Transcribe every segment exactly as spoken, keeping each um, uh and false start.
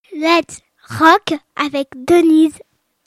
Let's Rock avec Denise.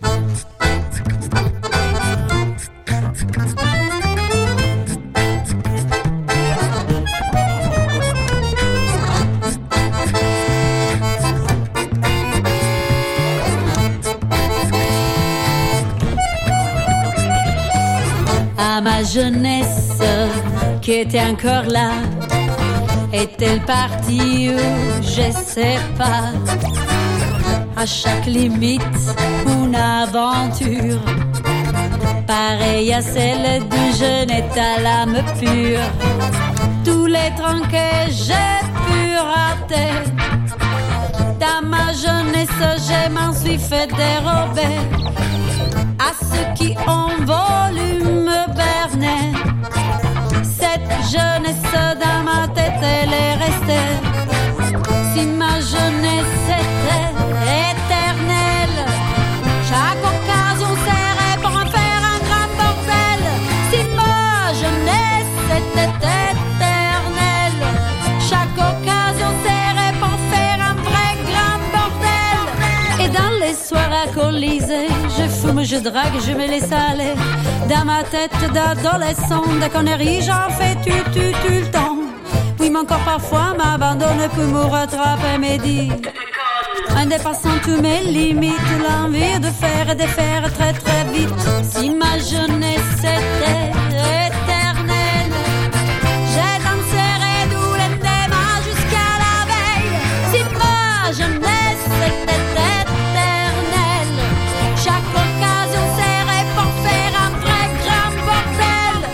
À ma jeunesse qui était encore là, est-elle partie ou je sais pas. À chaque limite, une aventure, pareille à celle d'une jeunette à l'âme pure. Tous les trains que j'ai pu rater, dans ma jeunesse, je m'en suis fait dérober. À ceux qui ont voulu me berner, cette jeunesse dans ma tête, elle est restée. Si ma jeunesse était éternelle, chaque occasion serait pour en faire un grand bordel. Si ma jeunesse était éternelle, chaque occasion serait pour faire un vrai grand bordel. Et dans les soirées à Colisée, je fume, je drague, je me laisse aller. Dans ma tête d'adolescent, des conneries, j'en fais tu, tu, tu le temps. Oui, mon corps parfois m'abandonne pour me rattraper, me dit en dépassant tous mes limites, l'envie de faire et de faire très très vite. Si ma jeunesse était éternelle, je danserais d'où l'endemain jusqu'à la veille. Si ma jeunesse était éternelle, chaque occasion serait pour faire un vrai grand bordel.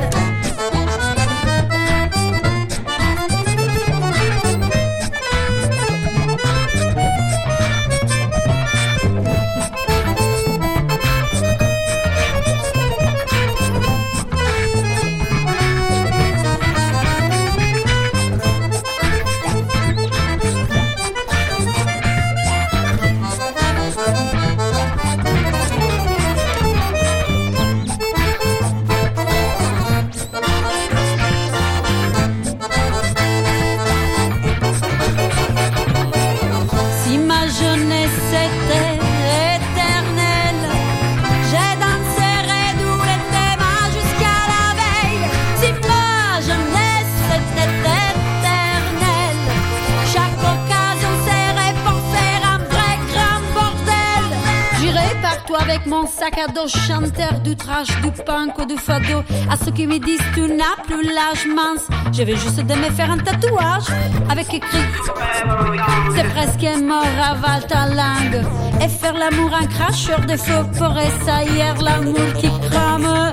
Si ma jeunesse était éternelle, je danserais d'où l'endemain jusqu'à la veille. Si ma jeunesse était éternelle, chaque occasion serait pour faire un vrai grand bordel. J'irai partout avec mon sac à dos, chanteur du trash, du punk ou du fado. À ceux qui me disent tu n'as plus l'âge mince, je vais juste de me faire un tatouage avec écrit c'est presque mort, avale ta langue. Et faire l'amour un cracheur de feu pour essayer l'amour qui crame.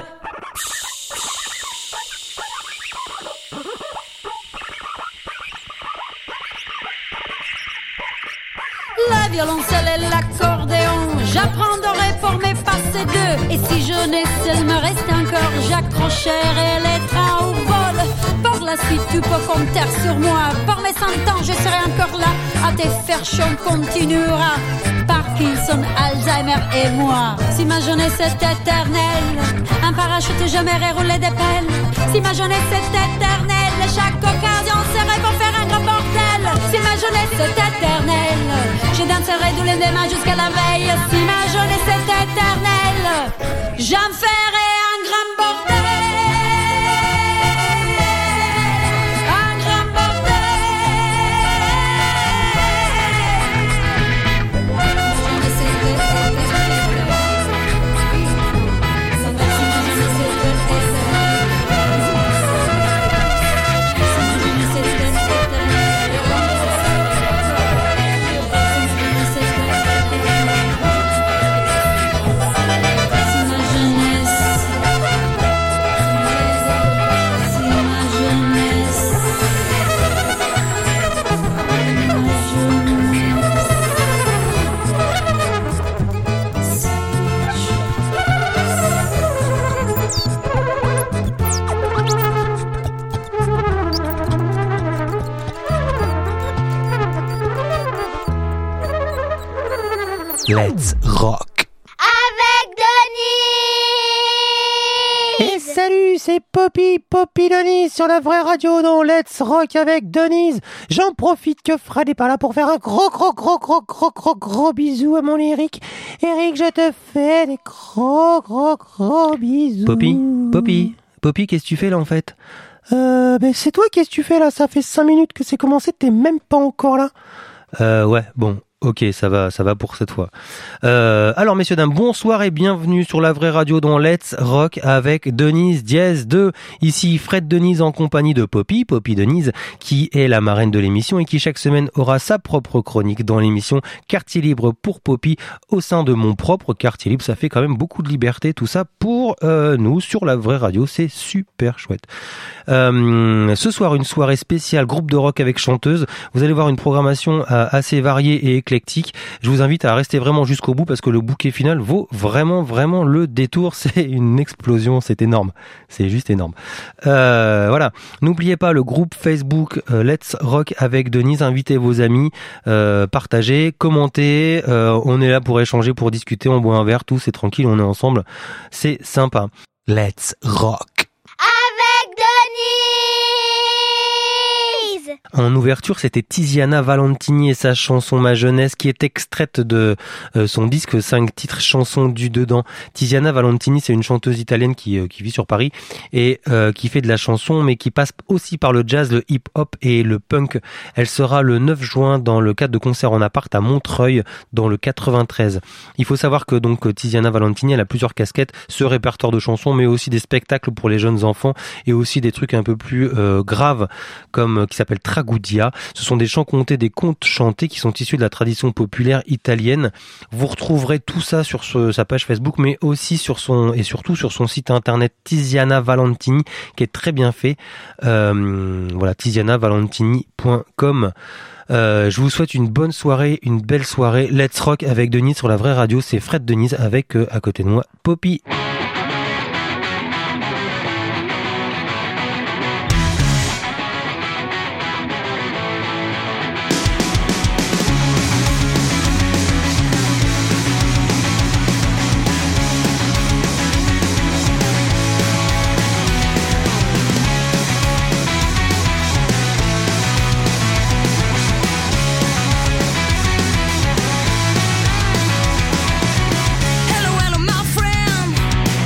La violoncelle et l'accordéon, j'apprendrai pour me passer d'eux. Et si jeunesse, elle me reste encore, j'accrocherai les trains au vol. Par la suite, tu peux compter sur moi. Par mes cent ans, je serai encore là. À te faire chier, on continuera. Parkinson, Alzheimer et moi. Si ma jeunesse est éternelle, un parachute, je me rouler des pelles. Si ma jeunesse est éternelle, chaque occasion serait pour faire un grand bordel. Si ma jeunesse est éternelle, je danserai d'où les demain jusqu'à la veille. Si ma jeunesse est éternelle, j'en ferai un grand bordel. Un grand bordel. Let's Rock Avec Denise. Et salut, Salut, c'est Poppy, Poppy Denise sur la vraie radio dans Let's Rock avec Denise. J'en profite que Fred est pas là pour faire un gros, gros, gros, gros, gros, gros, gros bisou à mon Eric. Eric, je te fais des gros, gros, gros bisous. Poppy, Poppy, Poppy, qu'est-ce que tu fais là en fait ? Euh, ben c'est toi, qu'est-ce que tu fais là ? Ça fait cinq minutes que c'est commencé, t'es même pas encore là. Euh, ouais, bon. Ok, ça va, ça va pour cette fois. Euh, alors, messieurs, dames, bonsoir et bienvenue sur la vraie radio dans Let's Rock avec Denise Diez deux. Ici, Fred Denise en compagnie de Poppy, Poppy Denise, qui est la marraine de l'émission et qui chaque semaine aura sa propre chronique dans l'émission Quartier Libre pour Poppy au sein de mon propre Quartier Libre. Ça fait quand même beaucoup de liberté, tout ça pour euh, nous sur la vraie radio. C'est super chouette. Euh, ce soir, une soirée spéciale groupe de rock avec chanteuse. Vous allez voir une programmation euh, assez variée et éclectique. Je vous invite à rester vraiment jusqu'au bout parce que le bouquet final vaut vraiment, vraiment le détour. C'est une explosion, c'est énorme. C'est juste énorme. Euh, voilà. N'oubliez pas le groupe Facebook euh, Let's Rock avec Denise. Invitez vos amis, euh, partagez, commentez. Euh, on est là pour échanger, pour discuter. On boit un verre, tous, c'est tranquille, on est ensemble. C'est sympa. Let's Rock. Avec Denise. En ouverture, c'était Tiziana Valentini et sa chanson Ma Jeunesse qui est extraite de euh, son disque cinq titres chansons du dedans. Tiziana Valentini, c'est une chanteuse italienne qui, euh, qui vit sur Paris et euh, qui fait de la chanson mais qui passe aussi par le jazz, le hip-hop et le punk. Elle sera le neuf juin dans le cadre de concerts en appart à Montreuil dans le quatre-vingt-treize. Il faut savoir que donc Tiziana Valentini, elle a plusieurs casquettes, ce répertoire de chansons mais aussi des spectacles pour les jeunes enfants et aussi des trucs un peu plus euh, graves comme euh, qui s'appelle Tragudia. Ce sont des chants contés, des contes chantés qui sont issus de la tradition populaire italienne. Vous retrouverez tout ça sur ce, sa page Facebook, mais aussi sur son et surtout sur son site internet Tiziana Valentini, qui est très bien fait. Euh, voilà, tiziana valentini point com. Euh, je vous souhaite une bonne soirée, une belle soirée. Let's Rock avec Denise sur la vraie radio. C'est Fred Denise avec euh, à côté de moi Poppy. Hello, hello, my friend.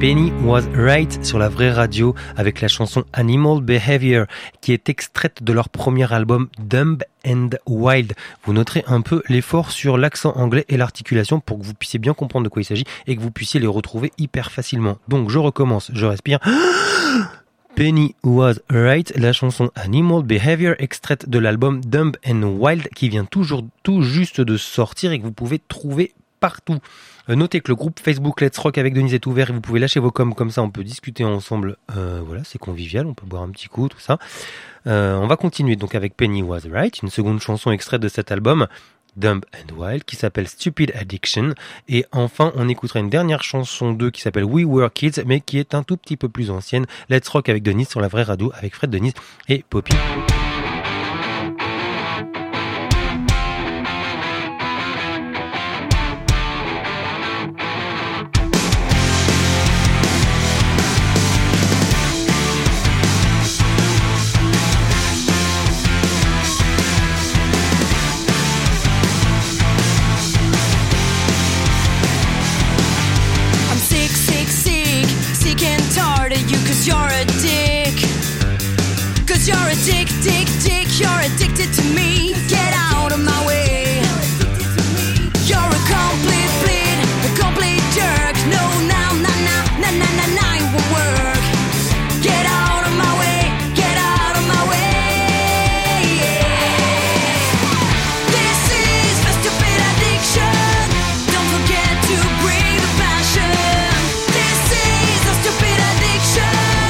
Penny Was Right sur la vraie radio avec la chanson Animal Behavior qui est extraite de leur premier album Dumb and Wild. Vous noterez un peu l'effort sur l'accent anglais et l'articulation pour que vous puissiez bien comprendre de quoi il s'agit et que vous puissiez les retrouver hyper facilement. Donc je recommence, je respire. Penny Was Right, la chanson Animal Behavior extraite de l'album Dumb and Wild qui vient toujours tout juste de sortir et que vous pouvez trouver partout. Notez que le groupe Facebook Let's Rock avec Denise est ouvert et vous pouvez lâcher vos coms comme ça, on peut discuter ensemble. Euh, voilà, c'est convivial, on peut boire un petit coup, tout ça. Euh, on va continuer donc avec Penny Was Right, une seconde chanson extraite de cet album Dumb and Wild qui s'appelle Stupid Addiction. Et enfin, on écoutera une dernière chanson d'eux qui s'appelle We Were Kids, mais qui est un tout petit peu plus ancienne. Let's Rock avec Denise sur la vraie radio avec Fred, Denise et Poppy. You're a dick, cause you're a dick, dick, dick, you're addicted to me, get out of my way. You're a complete bleed, a complete jerk, no, now, nah, nah, nah, nah, nah, nah, it won't work. Get out of my way, get out of my way. This is a stupid addiction, don't forget to bring the passion. This is a stupid addiction.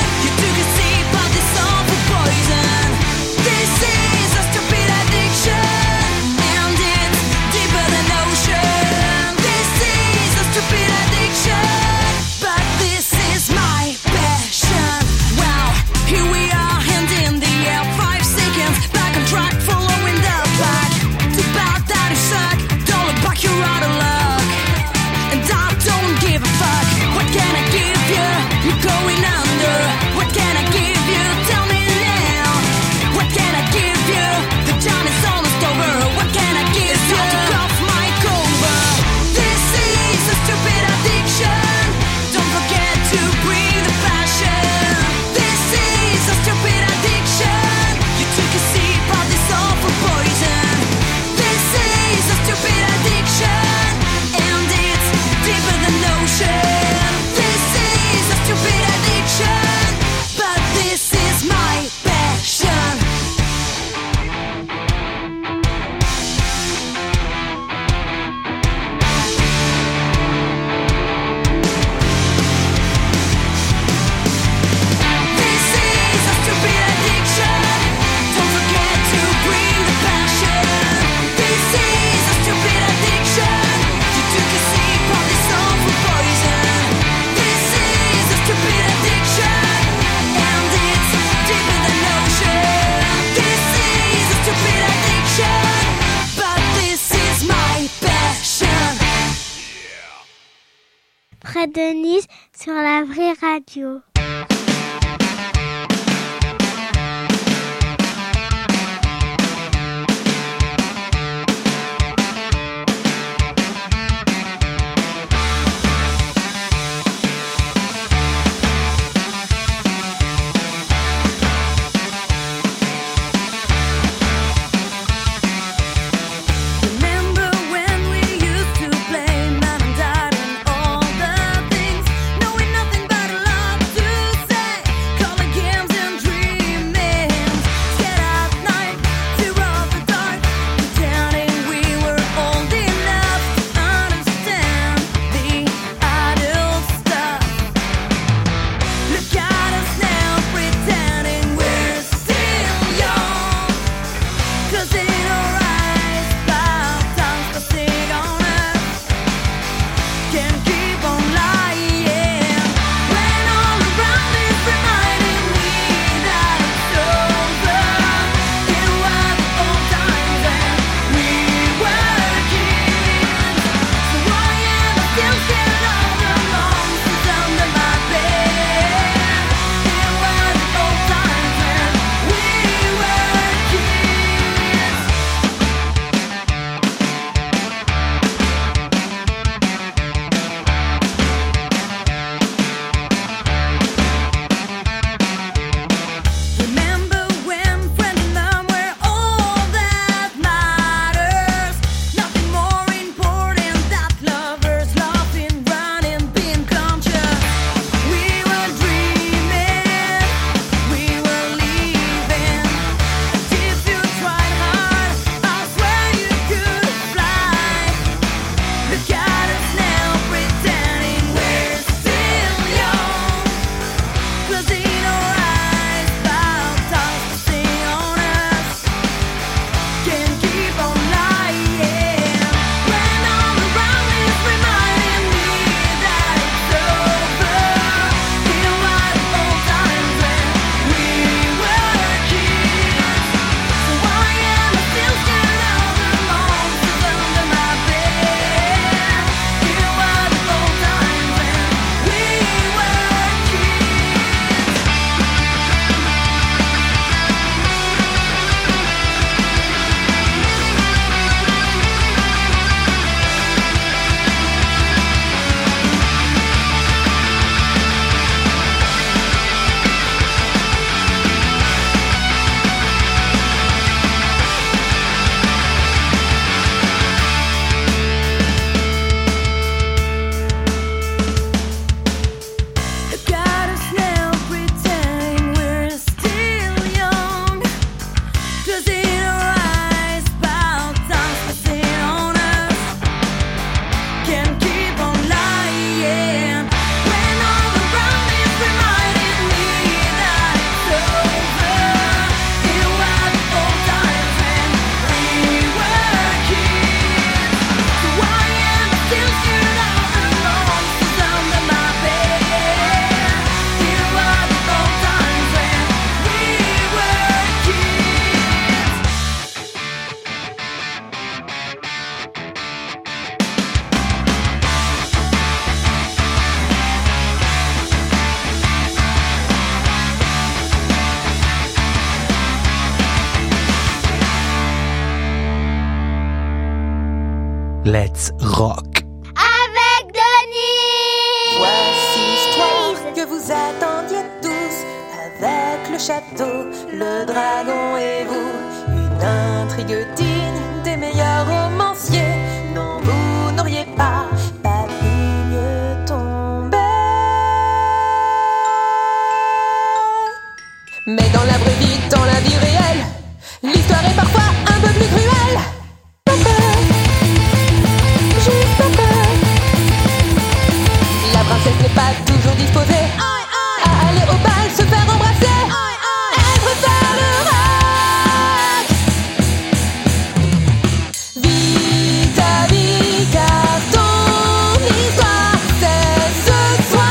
Fred, Denise sur la vraie radio. Knowing nothing but love to Let's rock. Avec Denis. Voici l'histoire que vous attendiez tous, avec le château, le dragon et vous. Une intrigue digne des meilleurs romanciers. Non, vous n'auriez pas, pas pu mieux tomber. Mais dans la vraie vie, dans la vie réelle, l'histoire est parfois un peu plus cruelle. Un peu, juste un peu. La princesse n'est pas toujours disposée à aller au bal, se faire embrasser. Elle préfère le rock. Vite à vie, car ton histoire, c'est ce soir.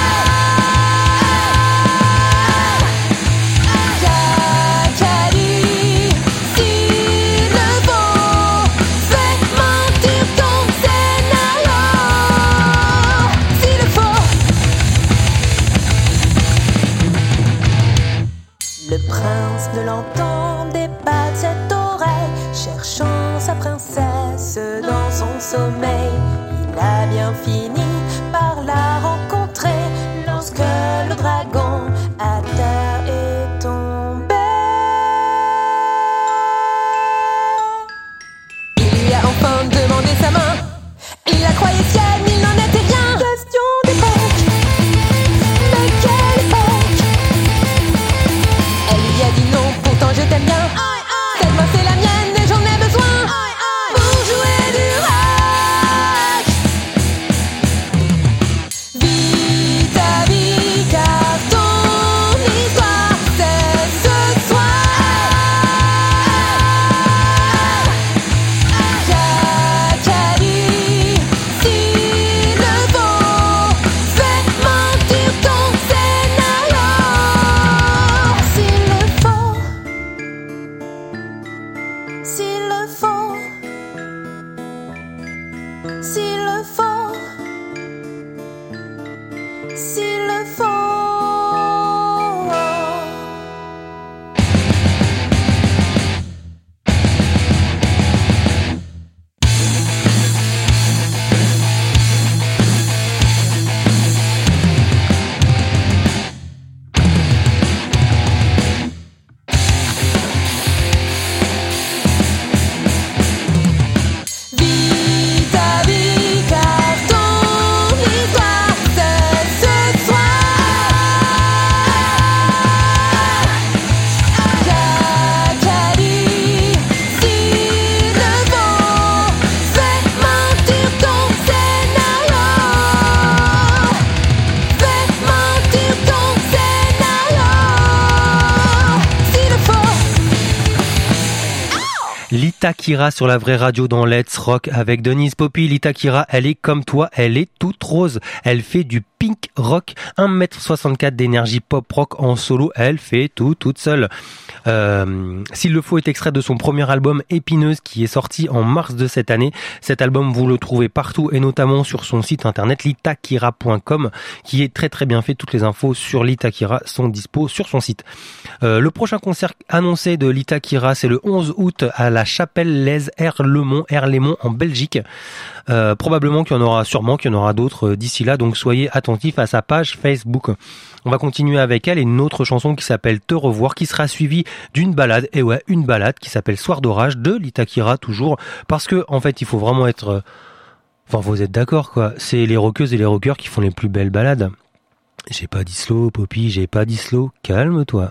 Cacali, s'il le faut, fais mentir ton scénario. S'il le faut. Le prince ne l'entendait pas de cette oreille, cherchant sa princesse dans son sommeil. Il a bien fini par la rencontrer lorsque le dragon à terre est tombé. Il lui a enfin demandé sa main, il la croyait sienne, il n'en était rien. Question d'époque, mais quelle époque. Elle lui a dit non, pourtant je t'aime bien. Cette main c'est la mienne et j'en ai besoin pour jouer du rock. Vite à vie, car ton histoire c'est ce soir. Cacali, s'il le faut, fais mentir ton scénario. S'il le faut, s'il le faut, s'il le faut, s'il le faut. Vite à vie, car ton histoire c'est ce soir. Cacali, s'il le faut, fais mentir ton scénario. Fais mentir ton scénario. S'il le faut. Lita Kira sur la vraie radio dans Let's Rock avec Denise Poppy. Lita Kira, elle est comme toi, elle est toute rose. Elle fait du pink rock, un mètre soixante-quatre d'énergie pop rock en solo. Elle fait tout toute seule. Euh, S'il le faut est extrait de son premier album Épineuse qui est sorti en mars de cette année. Cet album, vous le trouvez partout et notamment sur son site internet lita kira point com qui est très très bien fait. Toutes les infos sur Lita Kira sont dispo sur son site. Euh, le prochain concert annoncé de Lita Kira, c'est le onze août à la Chapelle Lez Erlemont, Erlemont en Belgique. Euh, probablement qu'il y en aura, sûrement qu'il y en aura d'autres euh, d'ici là, donc soyez attentifs à sa page Facebook. On va continuer avec elle et une autre chanson qui s'appelle Te revoir, qui sera suivie d'une balade, et ouais, une balade qui s'appelle Soir d'orage de Lita Kira toujours, parce que en fait il faut vraiment être, euh... enfin vous êtes d'accord quoi, c'est les rockeuses et les rockeurs qui font les plus belles balades. J'ai pas dit slow, Poppy, j'ai pas dit slow, calme-toi.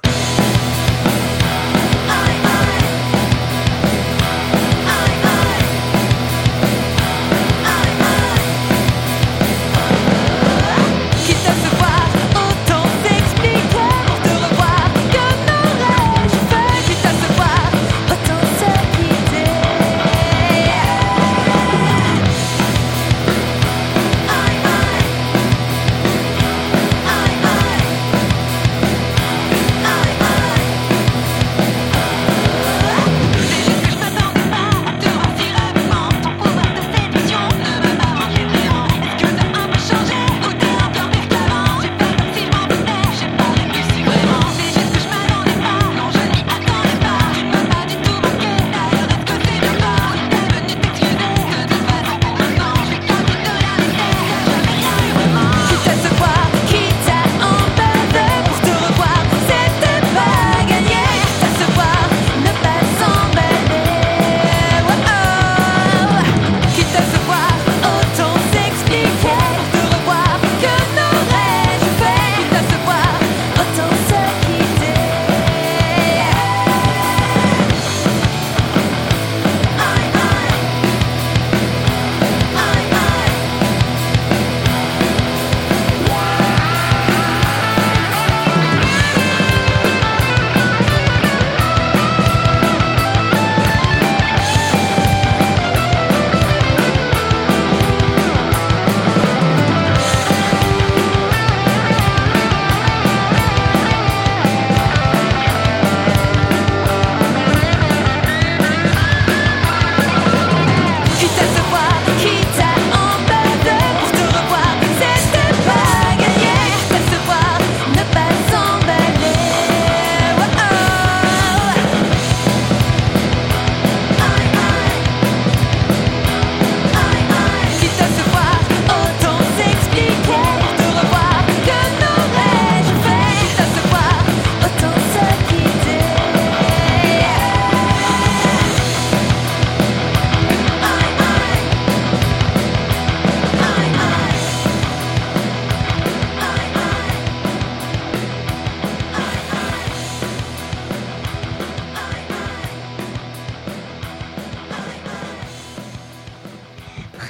I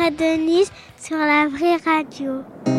Fred Denise sur la vraie radio.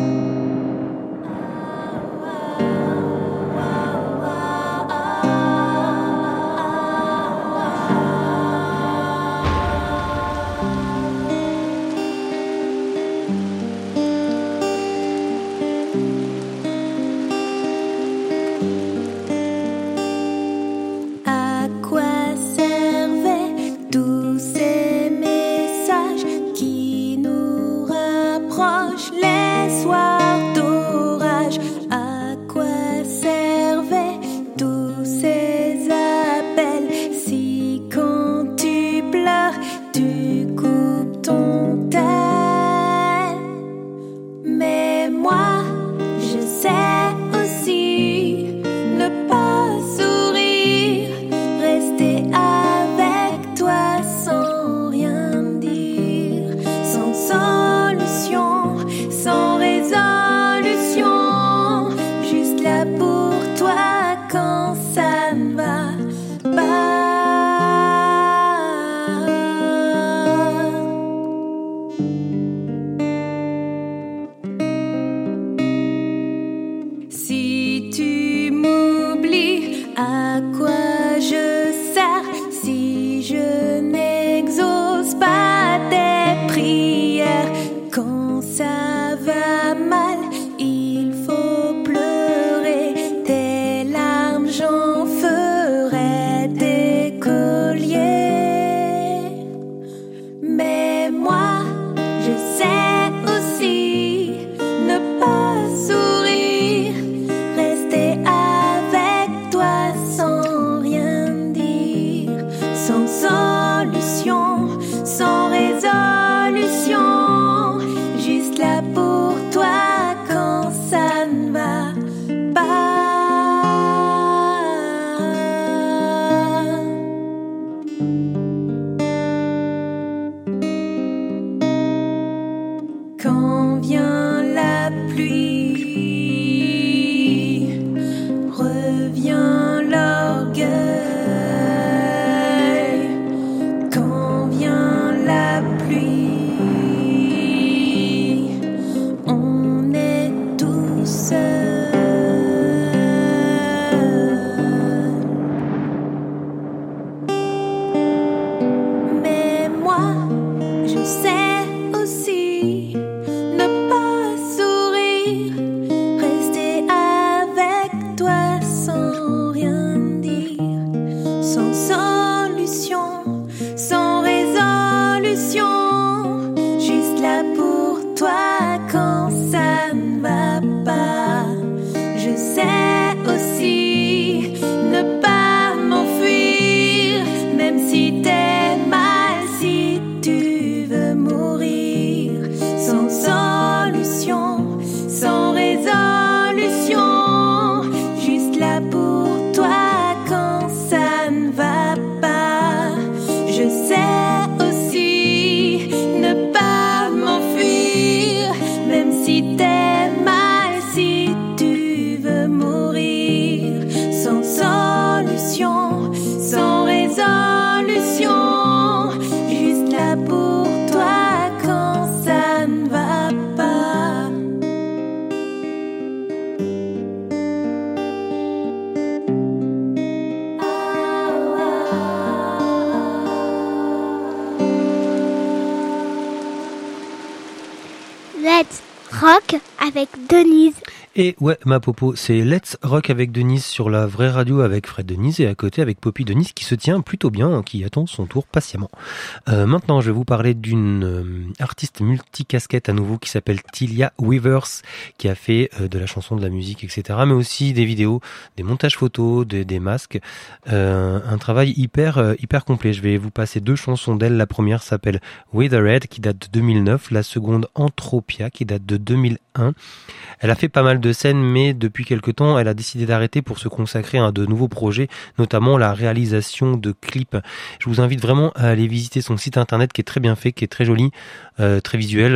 Let's Rock avec Denise. Et ouais, ma popo, c'est Let's Rock avec Denise sur la vraie radio avec Fred Denise et à côté avec Poppy Denise qui se tient plutôt bien, qui attend son tour patiemment. Euh, maintenant, je vais vous parler d'une euh, artiste multicasquette à nouveau qui s'appelle Tilia Weavers, qui a fait euh, de la chanson, de la musique, et cetera, mais aussi des vidéos, des montages photos, des, des masques, euh, un travail hyper euh, hyper complet. Je vais vous passer deux chansons d'elle. La première s'appelle Weathered, qui date de deux mille neuf, la seconde Anthropia, qui date de deux mille un. Elle a fait pas mal de scènes, mais depuis quelque temps, elle a décidé d'arrêter pour se consacrer à de nouveaux projets, notamment la réalisation de clips. Je vous invite vraiment à aller visiter son site internet qui est très bien fait, qui est très joli, euh, très visuel.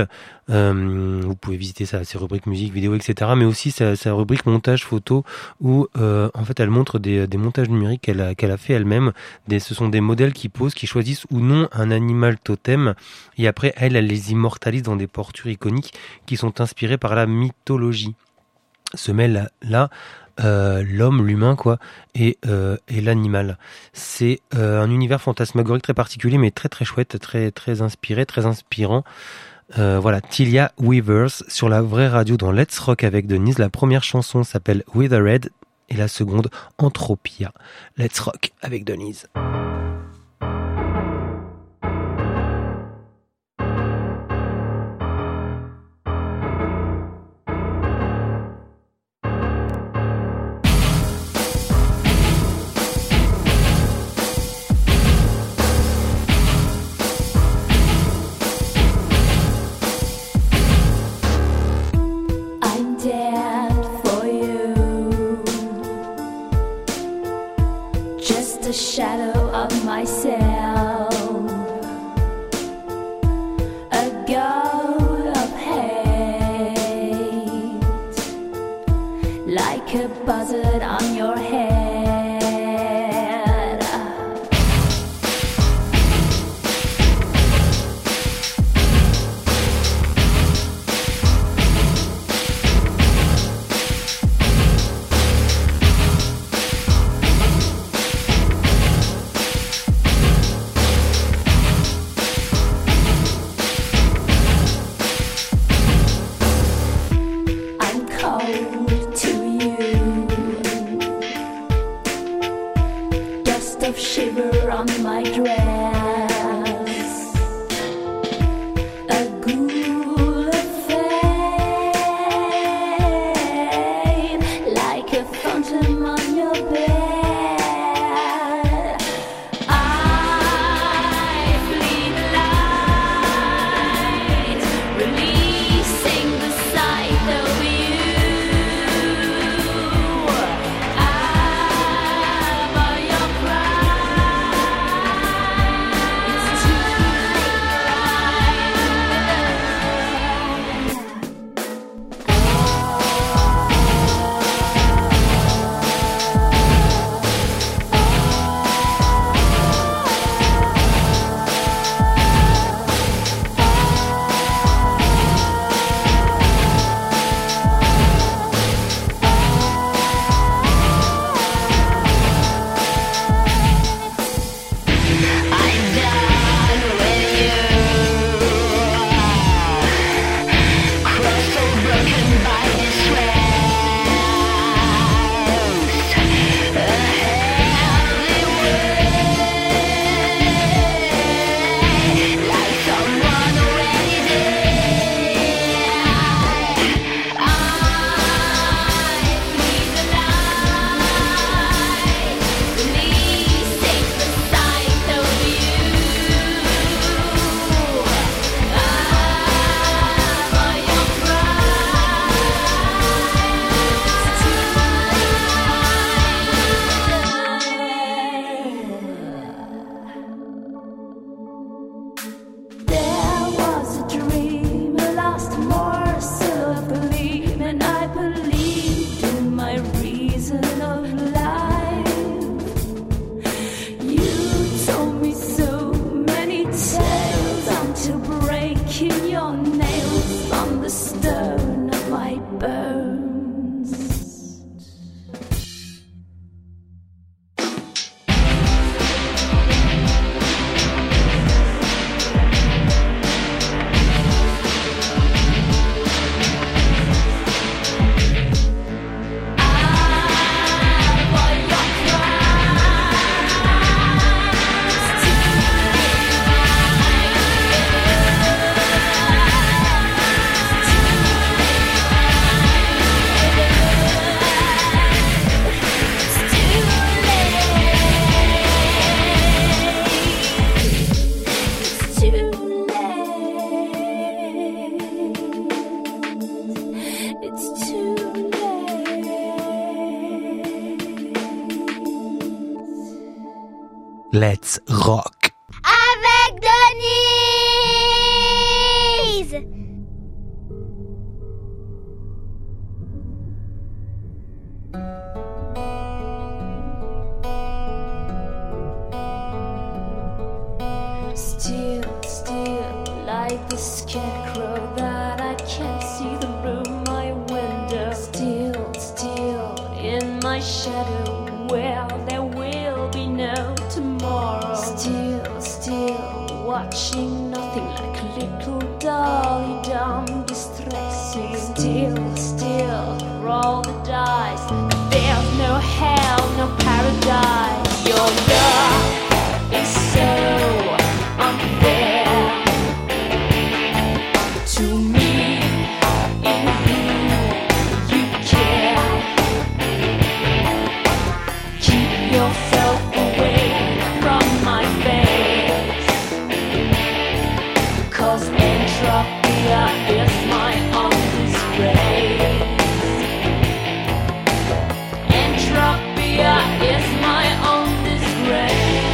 Euh, vous pouvez visiter sa, ses rubriques musique, vidéo, et cetera. Mais aussi sa, sa rubrique montage photo où euh, en fait elle montre des, des montages numériques qu'elle a, qu'elle a fait elle-même. Des, ce sont des modèles qui posent, qui choisissent ou non un animal totem. Et après, elle, elle les immortalise dans des portures iconiques qui sont inspirées par la mythologie. Se mêle là euh, l'homme, l'humain, quoi, et, euh, et l'animal. C'est euh, un univers fantasmagorique très particulier, mais très très chouette, très très inspiré, très inspirant. Euh, voilà, Tilia Weavers sur la vraie radio dans Let's Rock avec Denise. La première chanson s'appelle Withered et la seconde Entropia. Let's Rock avec Denise. The shadow of myself, a goat of hate, like a buzzard on your head. Shiver on my dress, a ghoul of fame, like a phantom on your bed. I flee the light, releasing the sight of you. I'm all your Let's Rock avec Denise. like the scarecrow that I can't see through my window. Still, still in my shadow, where there will be no tomorrow. Still, still watching nothing like a little dolly dumb distressing. Still, still roll the dice, but there's no hell, no paradise. Your love is so unfair to me, in whom you care. Keep yourself away from my face, 'cause entropia is my own disgrace. Entropia is my own disgrace.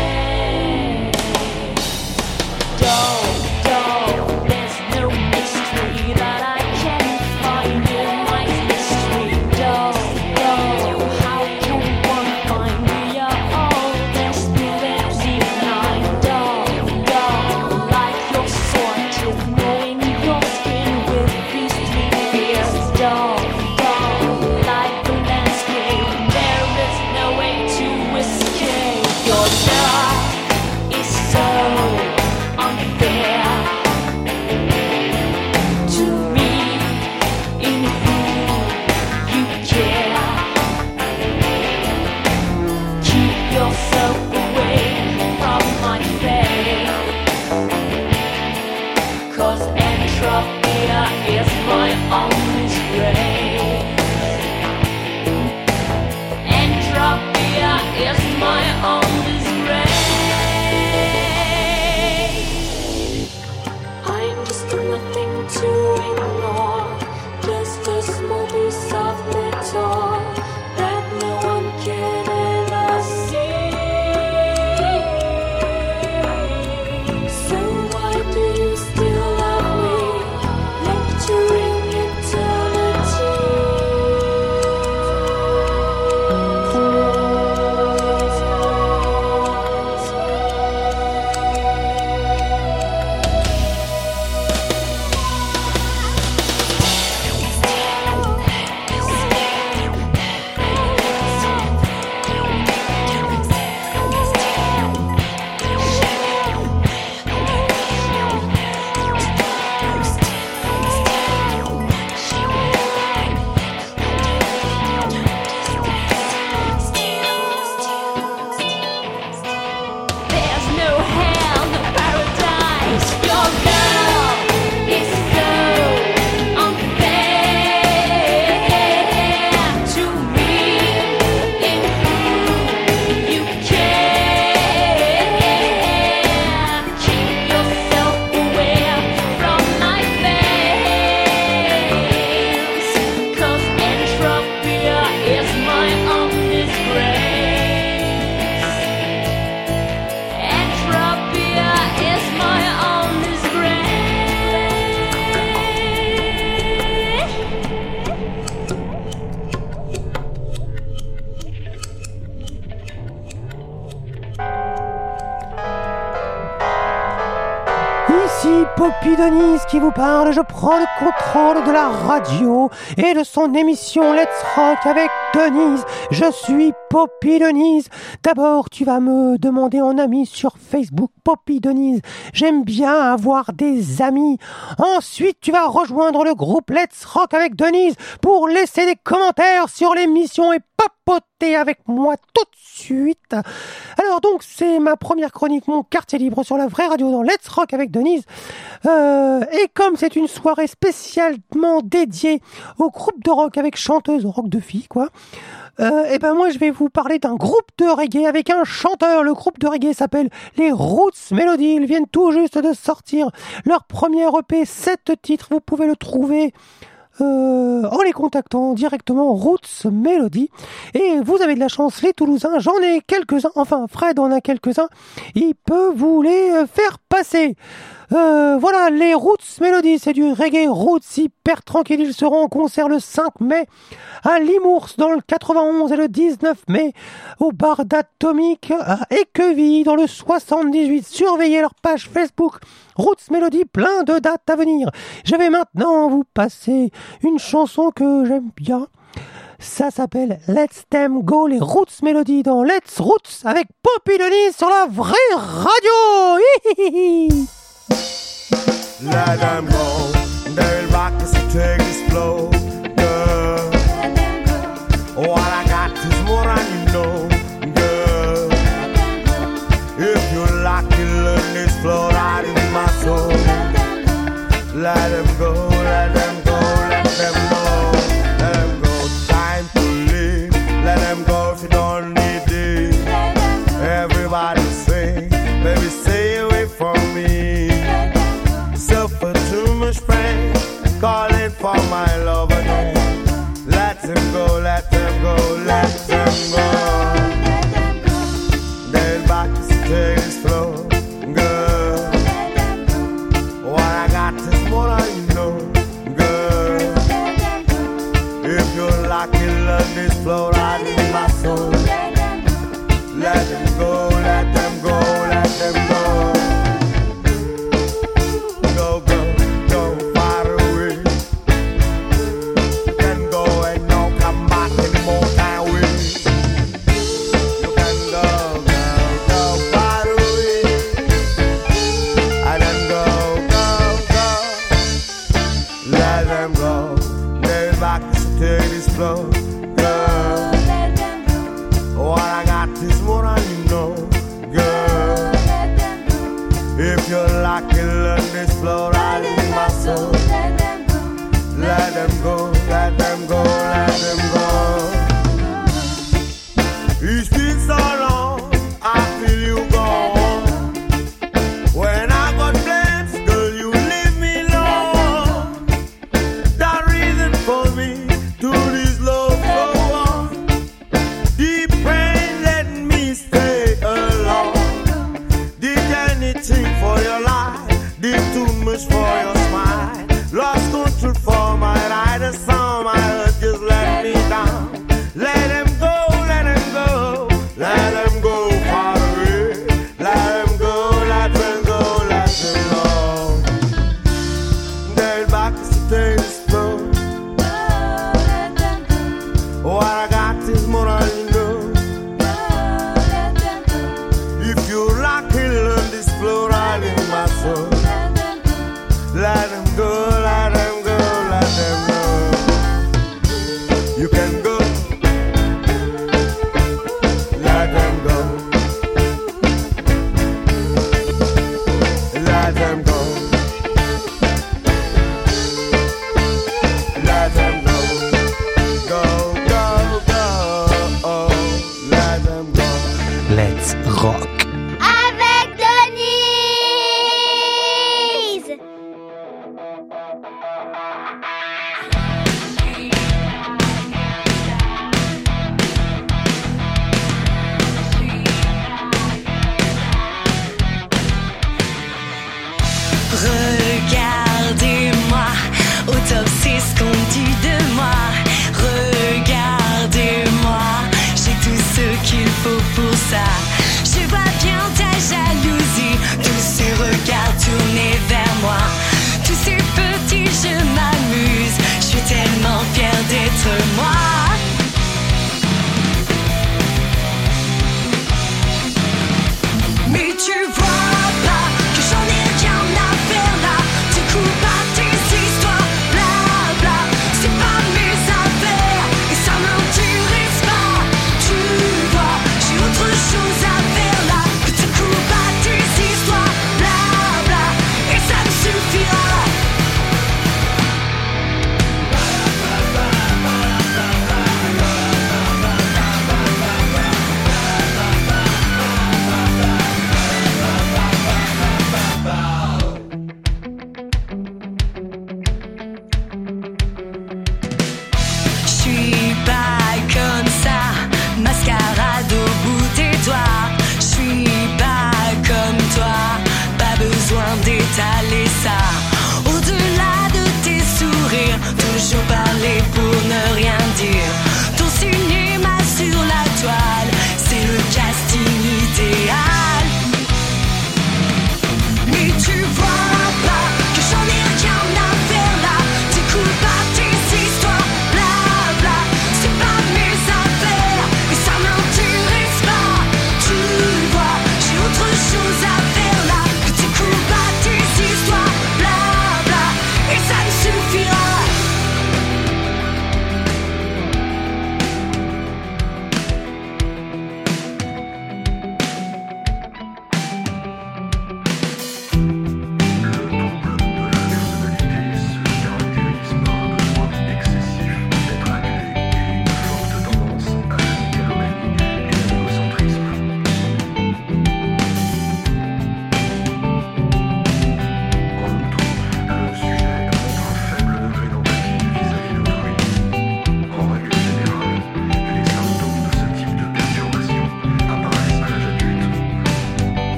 Don't, don't, there's no mystery that I can't find in my history. Don't, don't, how can one find we are all there's still empty blind. Don't, don't, like your sorted, knowing your skin with beastly fears. Don't, don't, like the landscape, there is no way to escape. Your love is so unfair to me, in whom you care. Keep yourself away from my face, 'cause entropia is my own disgrace. Entropia is my own disgrace. I'm just nothing to ignore, just a small piece of metal that no one can ever see. So why do you still love me, lecturing there's no hell, no paradise. Your love is so unfair to me, in whom you care. Keep yourself away from my face, 'cause entropia is my own disgrace. Entropia is my own Ici Poppy Denise qui vous parle, je prends le contrôle de la radio et de son émission Let's Rock avec Denise. Je suis Poppy Denise. D'abord, tu vas me demander en ami sur Facebook, Poppy Denise. J'aime bien avoir des amis. Ensuite, tu vas rejoindre le groupe Let's Rock avec Denise pour laisser des commentaires sur l'émission et papoter avec moi tout de suite. Alors donc, c'est ma première chronique, mon quartier libre sur la vraie radio dans Let's Rock avec Denise. Euh, et comme c'est une soirée spécialement dédiée au groupe de rock avec chanteuse rock de filles, quoi. Euh, et ben moi je vais vous parler d'un groupe de reggae avec un chanteur. Le groupe de reggae s'appelle les Roots Melody. Ils viennent tout juste de sortir leur premier E P, sept titres. Vous pouvez le trouver euh, en les contactant directement, Roots Melody. Et vous avez de la chance, les Toulousains, j'en ai quelques-uns, enfin Fred en a quelques-uns, il peut vous les faire passer. Euh, voilà, les Roots Melody, c'est du reggae roots hyper tranquille. Ils seront en concert le cinq mai à Limours dans le quatre-vingt-onze et le dix-neuf mai au bar d'Atomique à Équevilly dans le soixante-dix-huit. Surveillez leur page Facebook Roots Melody, plein de dates à venir. Je vais maintenant vous passer une chanson que j'aime bien. Ça s'appelle Let's Them Go, les Roots Melody dans Let's Roots avec Poppy Denis sur la vraie radio. Hihihi. Let them go, they'll rock us and take this flow, girl. What I got is more than you know, girl. If you like it, learn this flow right in my soul. Let them go, let them go, let them go, let them go. Time to live, let them go if you don't need it. Everybody sing, baby, stay away from me. Suffer too much pain, calling for my love again. Let them go, let them go, let them go. They'll back to take this flow, girl. What I got is more than you know, girl. If you're lucky, love this flow right in my soul. Let them go, let them go, let them go. Go, go, go far away. You can go and don't come back anymore, can't wait. You can go, go, go far away. And then go, go, go. Let them go. They're back to take this flow, girl. What I got is more than you know, girl. If you're lucky, learn this flow right in my soul. Let them go, let them go, let them go. It's been so long, I feel you gone. When I got plans, girl, you leave me alone. The reason for me to this love go on. Deep pain let me stay alone. Did anything for your life, did too much for your smile. Lost control for my ride, a song my heart just let me down. Let them go, let them go, let them go far away. Let them go, let them go, let them go. They'll back to take this flow. What I got is more than you know. If you like it, learn this flow right in my soul. Let them go, let them go, let them go. You can go. Let them go. Let them go. Let them go. Go, go, go.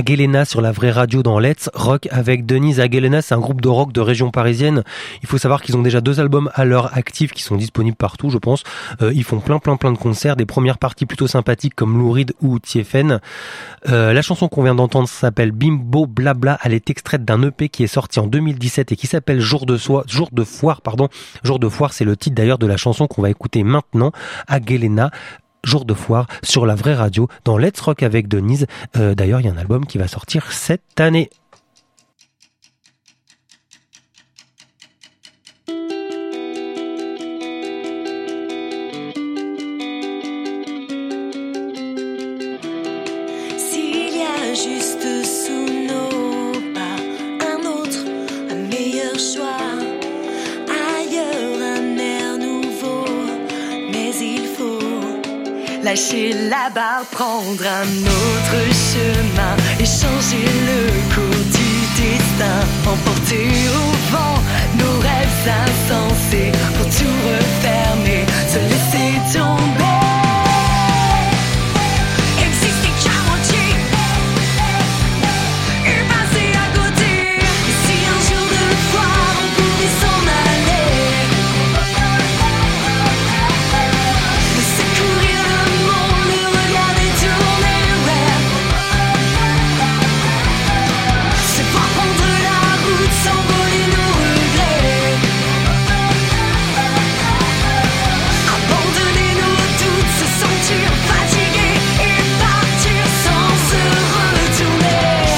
Aguelena sur la vraie radio dans Let's Rock avec Denise. Aguelena, c'est un groupe de rock de région parisienne. Il faut savoir qu'ils ont déjà deux albums à leur actif qui sont disponibles partout, je pense. Euh, ils font plein plein plein de concerts, des premières parties plutôt sympathiques comme Lou Reed ou Tiefen. Euh, la chanson qu'on vient d'entendre s'appelle Bimbo Blabla. Elle est extraite d'un E P qui est sorti en deux mille dix-sept et qui s'appelle Jour de Soie, Jour de Foire, pardon. Jour de Foire, c'est le titre d'ailleurs de la chanson qu'on va écouter maintenant. Aguelena, Jour de Foire sur la vraie radio dans Let's Rock avec Denise. Euh, d'ailleurs, il y a un album qui va sortir cette année. S'il y a juste sous nos pas un autre, un meilleur choix, ailleurs un air nouveau, mais il faut lâcher la barre, prendre un autre chemin et changer le cours du destin, emporter au vent nos rêves insensés pour tout refermer, se laisser tomber. Exister qu'à moitié et passer à côté. Et si un jour de foire on pouvait s'en aller, laisser courir le monde, le regarder tourner, ouais. C'est pas prendre la route, s'envoler nos regrets, abandonner nos doutes, se sentir fatigué et partir sans se retourner.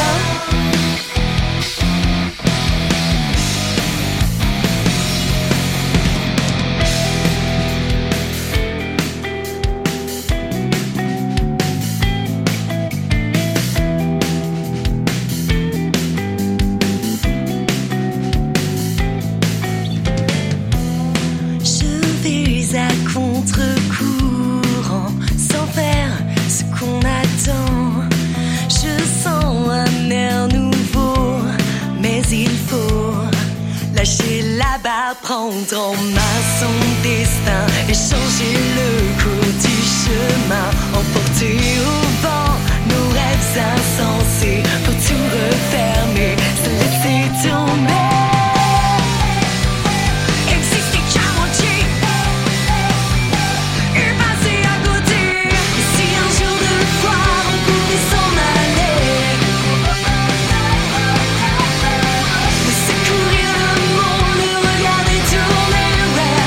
Je vais à contre-courant, sans faire ce qu'on attend. Je sens un air nouveau, mais il faut lâcher la barre, prendre en main son destin et changer le cours du chemin, emporter au vent nos rêves insensés pour tout refermer, se laisser tomber. Exister qu'à moitié et passer à côté. Et si un jour de foire on pouvait s'en aller, laisser courir le monde, le regarder tourner, ouais.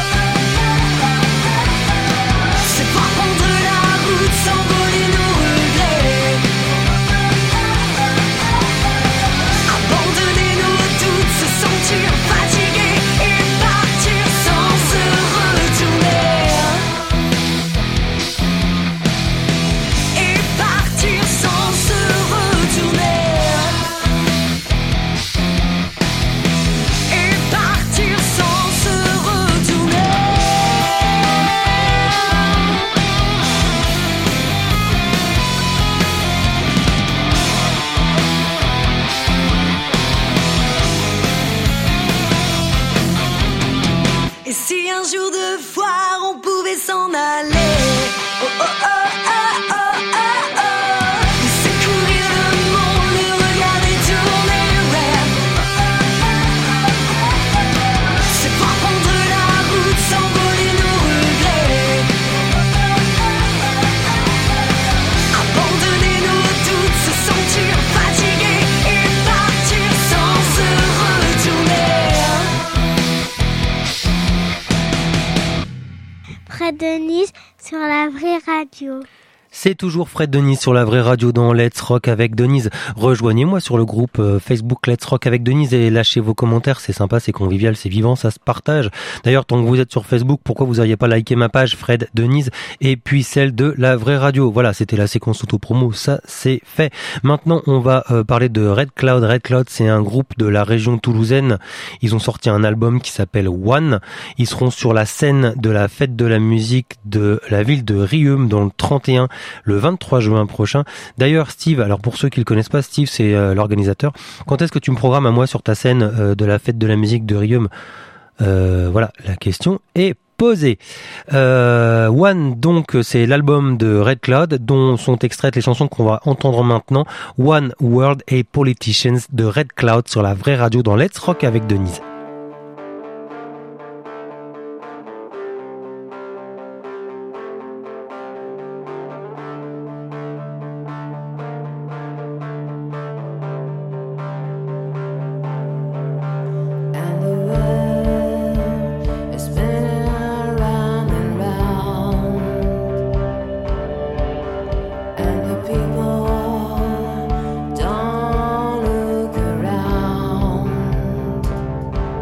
C'est pas prendre la route, s'envoler nos regrets, abandonner nos doutes, se sentir fatigué et partir sans se retourner. Et partir sans se retourner. Et partir sans se retourner. Et si un jour de foire on pouvait s'en aller, oh oh oh oh oh oh oh, laisser courir le monde, le regarder tourner, ouais. C'est pas prendre la route, s'envoler nos regrets, abandonner nos doutes, se sentir fatigué et partir sans se retourner. Fred Denise sur la vraie radio. C'est toujours Fred Denise sur la vraie radio dans Let's Rock avec Denise. Rejoignez-moi sur le groupe euh, Facebook Let's Rock avec Denise et lâchez vos commentaires. C'est sympa, c'est convivial, c'est vivant, ça se partage. D'ailleurs, tant que vous êtes sur Facebook, pourquoi vous n'auriez pas liké ma page Fred Denise et puis celle de la vraie radio. Voilà, c'était la séquence auto-promo, ça c'est fait. Maintenant, on va euh, parler de Red Cloud. Red Cloud, c'est un groupe de la région toulousaine. Ils ont sorti un album qui s'appelle One. Ils seront sur la scène de la fête de la musique de la ville de Riom dans le trente et un, le vingt-trois juin prochain. D'ailleurs, Steve, alors pour ceux qui le connaissent pas, Steve, c'est euh, l'organisateur. Quand est-ce que tu me programmes à moi sur ta scène euh, de la fête de la musique de Riom ? Euh, voilà, la question est posé. Euh, One, donc, c'est l'album de Red Cloud, dont sont extraites les chansons qu'on va entendre maintenant. One World et Politicians de Red Cloud sur la vraie radio dans Let's Rock avec Denise. Don't look around.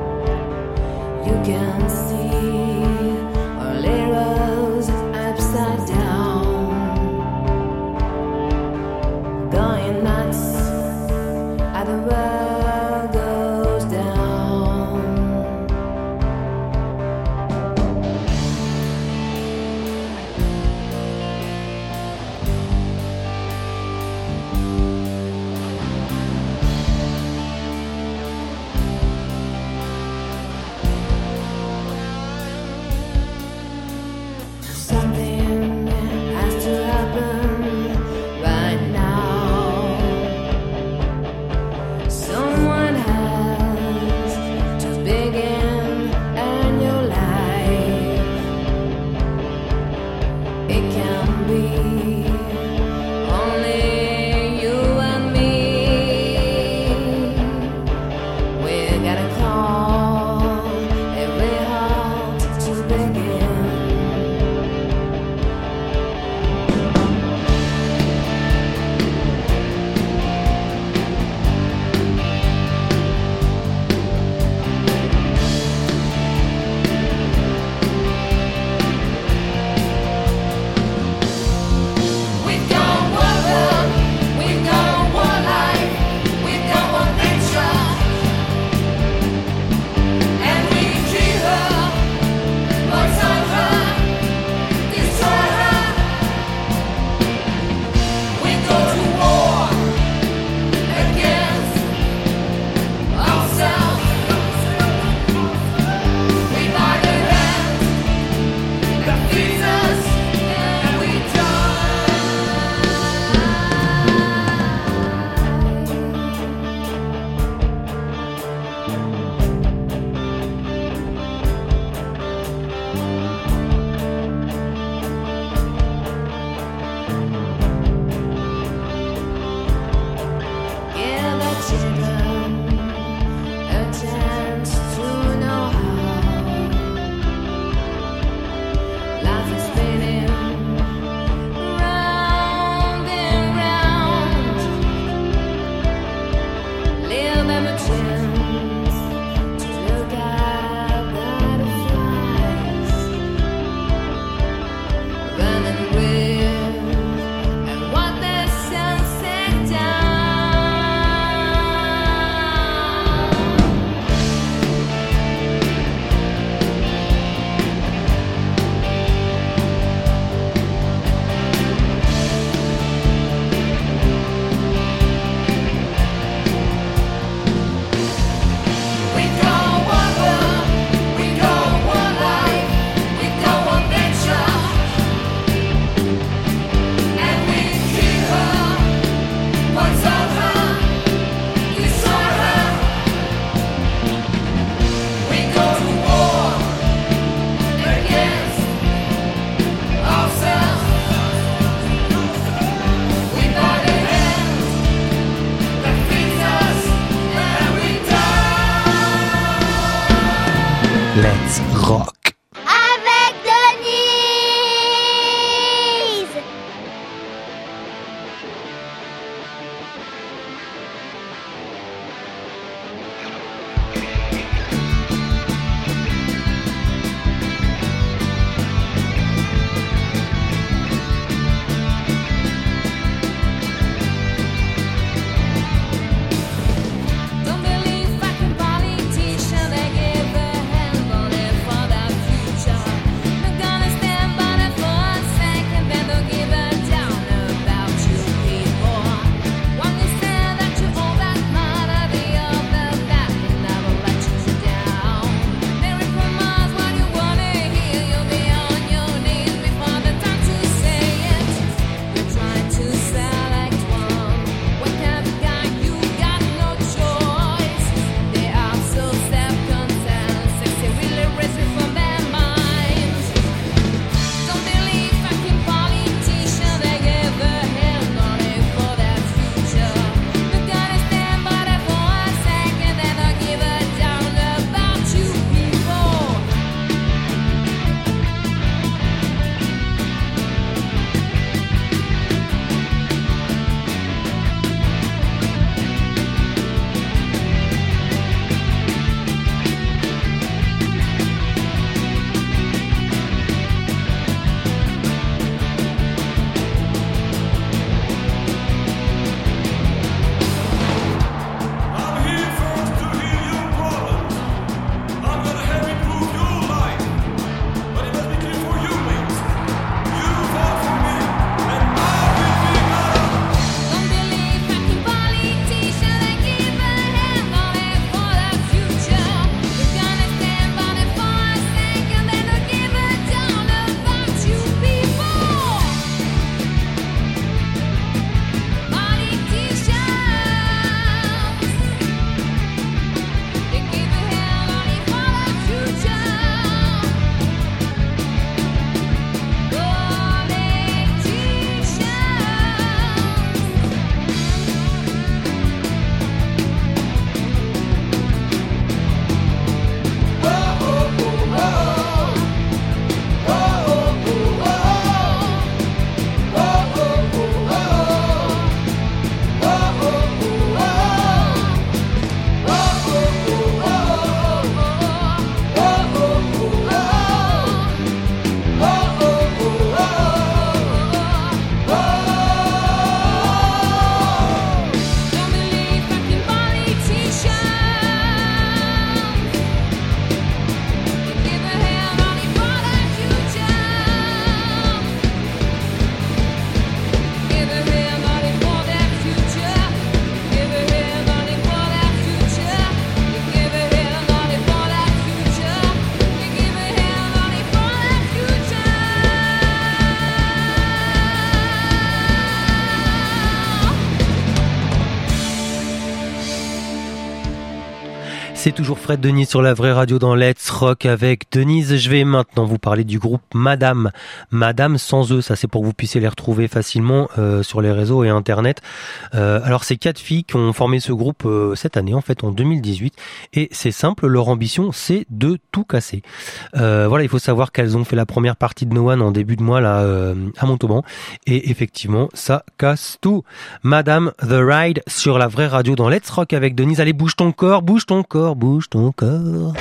C'est toujours Fred Denise sur la vraie radio dans Let's Rock avec Denise. Je vais maintenant vous parler du groupe Madame. Madame sans eux, ça c'est pour que vous puissiez les retrouver facilement euh, sur les réseaux et internet. Euh, alors c'est quatre filles qui ont formé ce groupe euh, cette année, en fait en deux mille dix-huit. Et c'est simple, leur ambition c'est de tout casser. Euh, voilà, il faut savoir qu'elles ont fait la première partie de No One en début de mois là euh, à Montauban. Et effectivement, ça casse tout. Madame The Ride sur la vraie radio dans Let's Rock avec Denise. Allez, bouge ton corps, bouge ton corps. Bouge ton corps.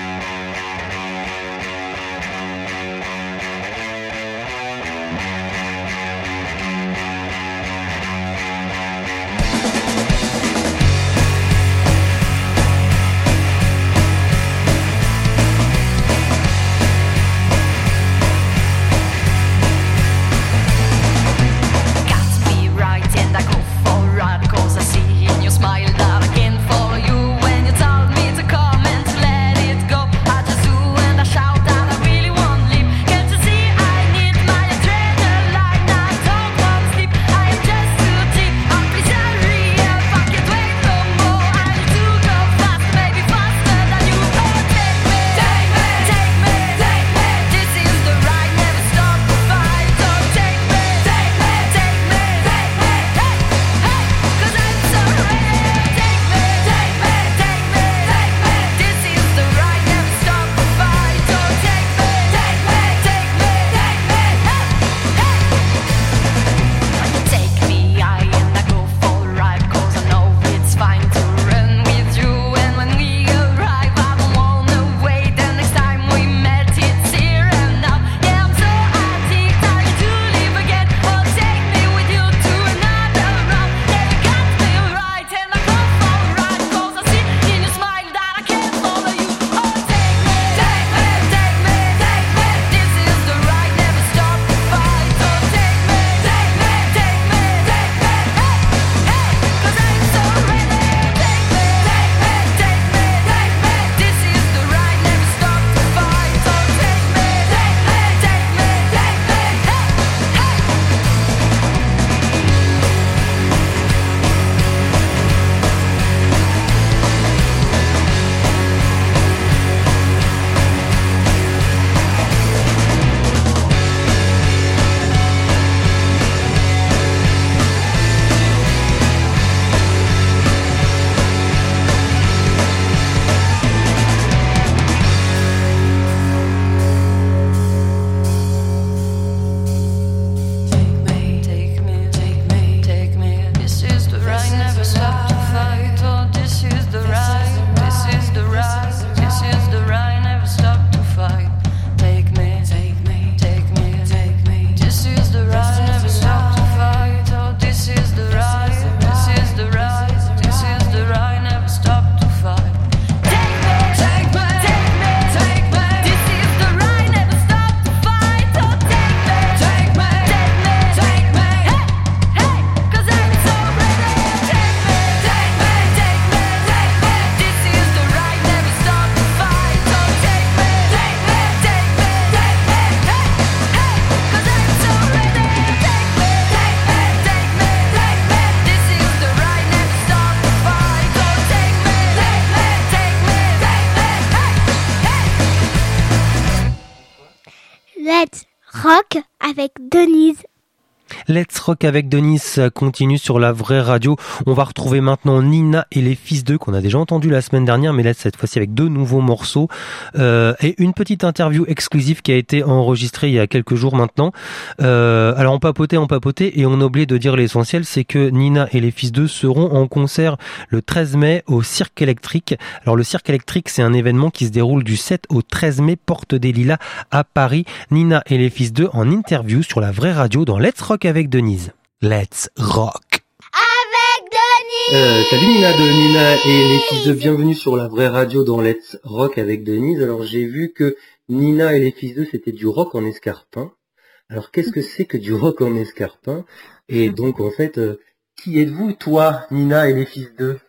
Let's Rock avec Denise. Let's Rock avec Denise continue sur la vraie radio. On va retrouver maintenant Nina et les Fils d'eux qu'on a déjà entendu la semaine dernière, mais là cette fois-ci avec deux nouveaux morceaux euh, et une petite interview exclusive qui a été enregistrée il y a quelques jours maintenant. Euh, alors on papotait, on papotait et on a oublié de dire l'essentiel, c'est que Nina et les Fils d'eux seront en concert le treize mai au Cirque Électrique. Alors le Cirque Électrique, c'est un événement qui se déroule du sept au treize mai, porte des Lilas à Paris. Nina et les Fils d'eux en interview sur la vraie radio dans Let's Rock avec Denise. Let's Rock avec Denise. Euh, salut Nina de Nina et les Fils d'eux, bienvenue sur la vraie radio dans Let's Rock avec Denise. Alors j'ai vu que Nina et les Fils d'eux c'était du rock en escarpin. Alors qu'est-ce que c'est que du rock en escarpin? Et donc en fait, euh, qui êtes-vous toi, Nina et les Fils d'eux?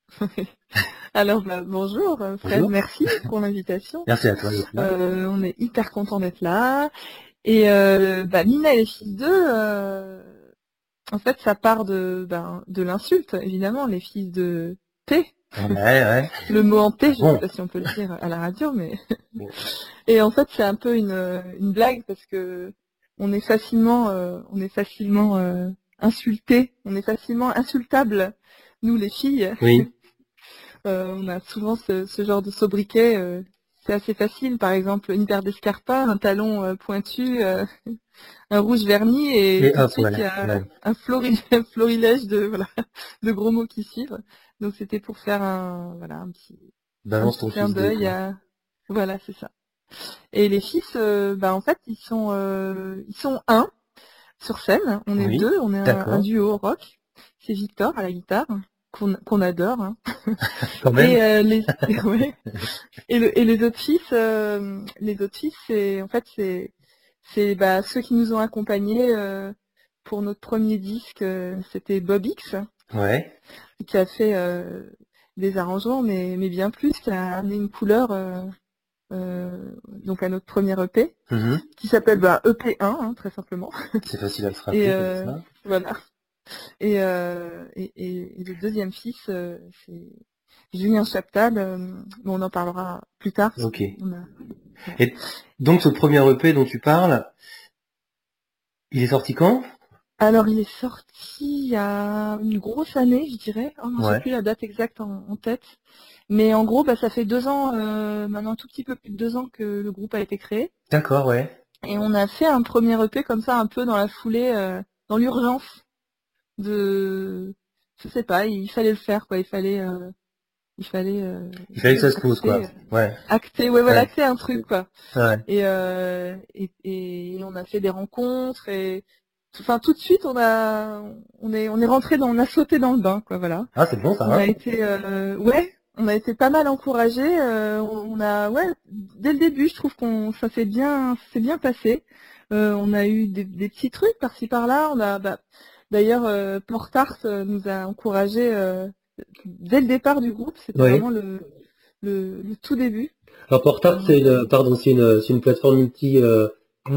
Alors bah, bonjour Fred, Bonjour. Merci pour l'invitation. Merci à toi d'être là. Euh, on est hyper content d'être là. Et euh, bah, Nina et les Fils d'eux, euh, en fait ça part de, ben, de l'insulte, évidemment, les fils de T, Ouais, ouais. Le mot hanté, je Bon. sais pas si on peut le dire à la radio, mais Bon. et en fait c'est un peu une une blague parce que on est facilement euh, on est facilement euh, insulté, on est facilement insultable nous les filles. Oui. Euh, on a souvent ce, ce genre de sobriquet. Euh, c'est assez facile, par exemple une paire d'escarpins, un talon euh, pointu, euh, un rouge verni et, Et tout de hop, suite voilà, il y a ouais. un, flori- un florilège de voilà de gros mots qui suivent. Donc c'était pour faire un voilà un petit un Balance petit ton clin fils de d'œil quoi. à voilà c'est ça. Et les fils, euh, bah en fait ils sont euh, ils sont un sur scène. On est Oui, deux, on est un, d'accord. un duo rock. C'est Victor à la guitare qu'on qu'on adore. Hein. Quand même. Et euh, les ouais. et, le, et les autres fils, euh, les autres fils, c'est en fait c'est c'est bah ceux qui nous ont accompagnés euh, pour notre premier disque. euh, C'était Bob X Ouais. qui a fait euh, des arrangements, mais mais bien plus, qui a amené une couleur euh, euh, donc à notre premier E P Mhm. qui s'appelle bah, E P un hein, très simplement. C'est facile à se rappeler Et comme euh, ça. voilà. Et, euh, et, et, et le deuxième fils, euh, c'est Julien Chaptal. Euh, bon, on en parlera plus tard. parce Ok. qu'on a- Et donc ce premier E P dont tu parles, il est sorti quand? Alors, il est sorti il y a une grosse année, je dirais. Oh, non, Ouais. j'ai plus la date exacte en, en tête. Mais en gros, bah, ça fait deux ans, euh, maintenant un tout petit peu plus de deux ans que le groupe a été créé. D'accord, ouais. Et on a fait un premier E P comme ça, un peu dans la foulée, euh, dans l'urgence de, je sais pas, il fallait le faire, quoi. Il fallait, euh, il fallait, euh, Il fallait que ça se pose, quoi. acter, Ouais. acter, ouais, voilà, Ouais. acter un truc, quoi. Ouais. Et, euh, et, et on a fait des rencontres et, enfin, tout de suite, on a, on est, on est rentré dans, on a sauté dans le bain, quoi, voilà. Ah, c'est bon ça, On a hein? été, euh, ouais, on a été pas mal encouragés. Euh, on a, ouais, dès le début, je trouve qu'on, ça s'est bien, ça s'est bien passé. Euh, on a eu des, des petits trucs par-ci par-là. On a, bah, d'ailleurs, euh, Portart euh, nous a encouragés euh, dès le départ du groupe. C'était Oui. vraiment le, le, le tout début. Alors Portart, c'est une, pardon, c'est une, c'est une plateforme multi euh,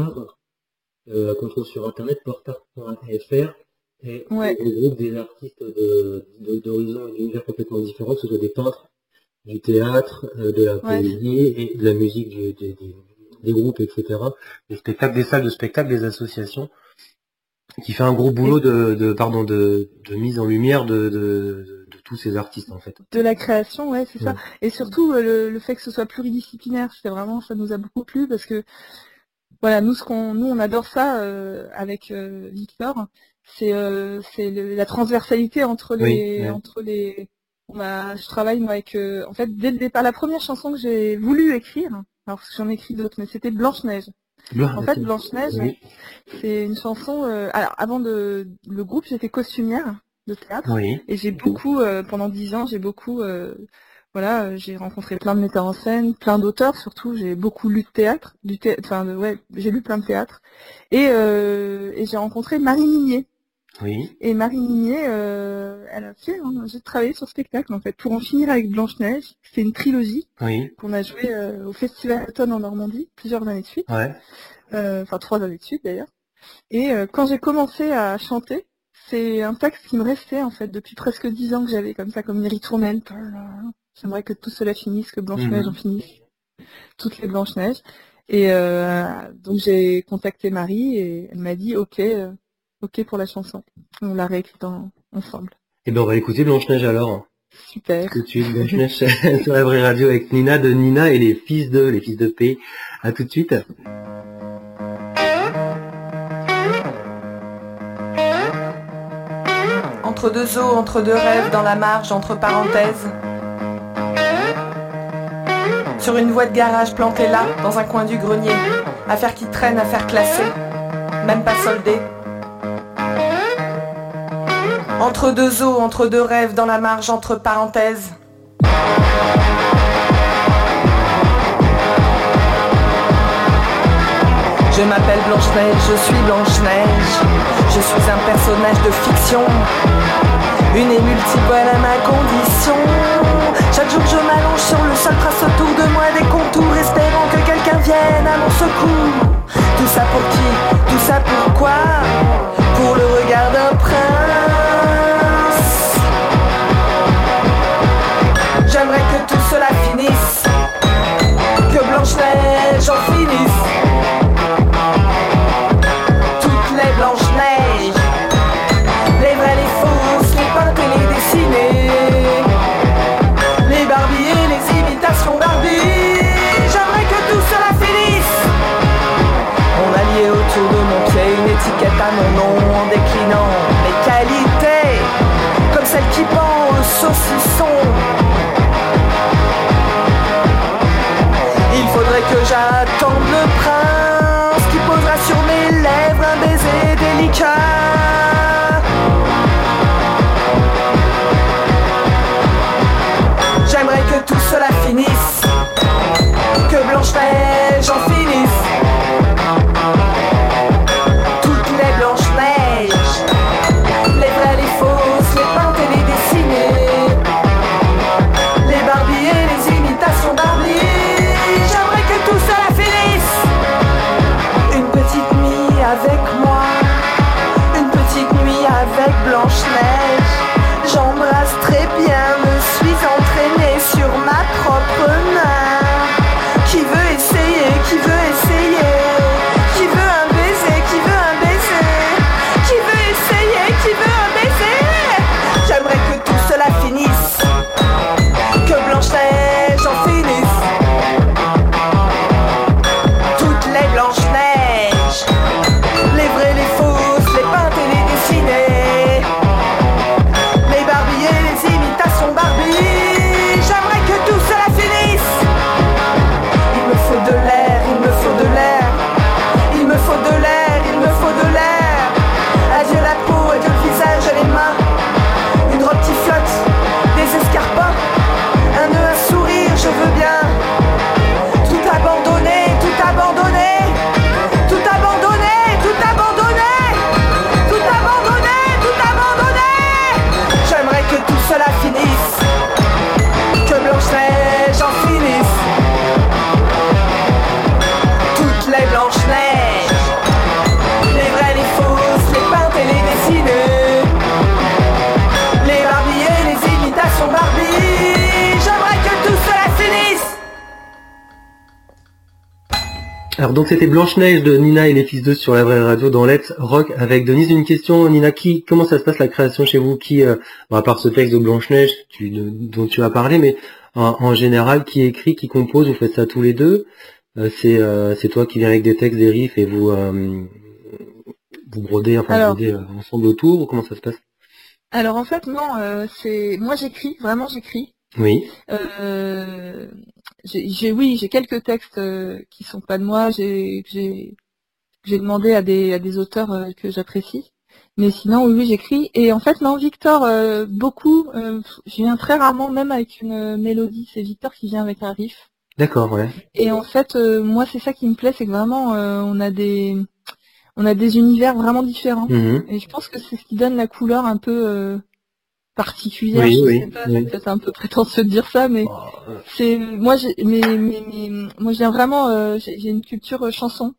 euh, qu'on trouve sur internet, portart point f r, et Ouais. on regroupe des artistes de, de, d'horizons et d'univers complètement différents, que ce soit des peintres, du théâtre, euh, de la Ouais. poésie et de la musique du, des, des, des groupes, et cetera. Des spectacles, des salles de spectacle, des associations, qui fait un gros boulot de, de pardon, de, de mise en lumière de, de, de, de tous ces artistes en fait. De la création, ouais, c'est ça. Ouais. Et surtout euh, le, le fait que ce soit pluridisciplinaire, c'est vraiment, ça nous a beaucoup plu parce que voilà, nous ce qu'on, nous on adore ça euh, avec euh, Victor, c'est euh, c'est le- la transversalité entre les, Oui, ouais. entre les. On a, je travaille moi avec, euh, en fait dès le départ, la première chanson que j'ai voulu écrire, alors parce que j'en ai écrit d'autres, mais c'était Blanche Neige. En fait, Blanche Neige, Oui. c'est une chanson. Euh, alors avant de le groupe, j'étais costumière de théâtre. Oui. Et j'ai beaucoup, euh, pendant dix ans, j'ai beaucoup, euh, voilà, euh, j'ai rencontré plein de metteurs en scène, plein d'auteurs surtout. J'ai beaucoup lu de théâtre, du thé, enfin, de- ouais, j'ai lu plein de théâtre. Et, euh, et j'ai rencontré Marie Minier. Oui. Et Marie Minier, euh, elle a fait, hein, j'ai travaillé sur ce spectacle en fait, pour en finir avec Blanche Neige. C'est une trilogie Oui. qu'on a joué euh, au Festival Automne en Normandie plusieurs années de suite, Ouais. euh, enfin trois années de suite d'ailleurs. Et euh, quand j'ai commencé à chanter, c'est un texte qui me restait en fait depuis presque dix ans que j'avais comme ça, comme une ritournelle. J'aimerais que tout cela finisse, que Blanche-Neige Mhm. en finisse, toutes les Blanches-Neiges. Et euh, donc j'ai contacté Marie et elle m'a dit ok, euh, ok pour la chanson. On l'a réécrite en- ensemble. Et ben on va écouter Blanche-Neige alors. Super. Tout de suite, Blanche-Neige sur la vraie radio avec Nina de Nina et les fils de, les fils de P. À tout de suite. Entre deux eaux, entre deux rêves, dans la marge, entre parenthèses. Sur une voie de garage plantée là, dans un coin du grenier. Affaire qui traîne, affaire classée, même pas soldée. Entre deux eaux, entre deux rêves, dans la marge, entre parenthèses. Je m'appelle Blanche-Neige, je suis Blanche-Neige. Je suis un personnage de fiction. Une et multiple à ma condition. Chaque jour je m'allonge sur le sol, trace autour de moi des contours, espérant que quelqu'un vienne à mon secours. Tout ça pour qui? Tout ça pourquoi? Pour le regard d'un prince. étiquette à mon nom en déclinant mes qualités, comme celle qui pend au saucisson. Il faudrait que j'attende le prince qui posera sur mes lèvres un baiser délicat. J'aimerais que tout cela finisse, que Blanche-Neige en finisse. Toutes les Blanches-Neiges, les vraies, les fausses, les peintes et les dessinées, les Barbies et les imitations Barbie. J'aimerais que tout cela finisse. Une petite nuit avec moi, une petite nuit avec Blanche-Neige. J'embrasse très bien, me suis entraînée sur ma propre main. Qui veut essayer, qui veut essayer, qui veut un baiser, qui veut un baiser, qui veut essayer, qui veut un baiser. J'aimerais que tout cela finisse, que Blanche-Neige en finisse. Toutes les Blanches-Neiges, les vraies, les fausses, les peintes et les dessinées, les Barbies et les imitations Barbie. J'aimerais que tout cela finisse. Il me faut de l'air, il me faut de l'air, il me faut de l'air, il me faut de l'air. Adieu la peau, adieu le visage et les mains. Une robe qui flotte, des escarpins, un nœud, un sourire, je veux bien. Tout abandonner, tout abandonner, tout abandonner, tout abandonner, tout abandonner, tout abandonner. J'aimerais que tout cela finisse, que Blanche-Neige en finisse. Toutes les Blanches-Neiges, les vraies, les fausses, les peintes et les dessinées, les Barbies et les imitations Barbie. J'aimerais que tout cela finisse. Alors donc c'était Blanche-Neige de Nina et les Fils d'eux sur la vraie radio dans Let's Rock avec Denise. Une question, Nina, qui, comment ça se passe la création chez vous? Qui, euh, bon, à part ce texte de Blanche-Neige tu, de- dont tu as parlé, mais en, en général, qui écrit, qui compose? Vous faites ça tous les deux? Euh, c'est euh, c'est toi qui viens avec des textes, des riffs et vous euh, vous brodez, enfin Alors. vous brodez euh, ensemble autour, ou comment ça se passe? Alors en fait non, euh, c'est moi j'écris, vraiment j'écris. Oui. Euh, j'ai, j'ai- oui, j'ai quelques textes euh, qui sont pas de moi. J'ai, j'ai, j'ai demandé à des à des auteurs euh, que j'apprécie. Mais sinon, oui, oui, j'écris. Et en fait, non, Victor, euh, beaucoup. Euh, je viens très rarement, même avec une euh, mélodie. C'est Victor qui vient avec un riff. D'accord, ouais. Et en fait, euh, moi, c'est ça qui me plaît, c'est que vraiment, euh, on a des on a des univers vraiment différents. Mhm. Et je pense que c'est ce qui donne la couleur un peu euh, particulière. Oui, je oui, sais pas, oui. c'est peut-être un peu prétentieux de dire ça, mais c'est moi, j'ai, mais, mais, mais moi, je viens vraiment, euh, j'ai, j'ai une culture euh, chanson,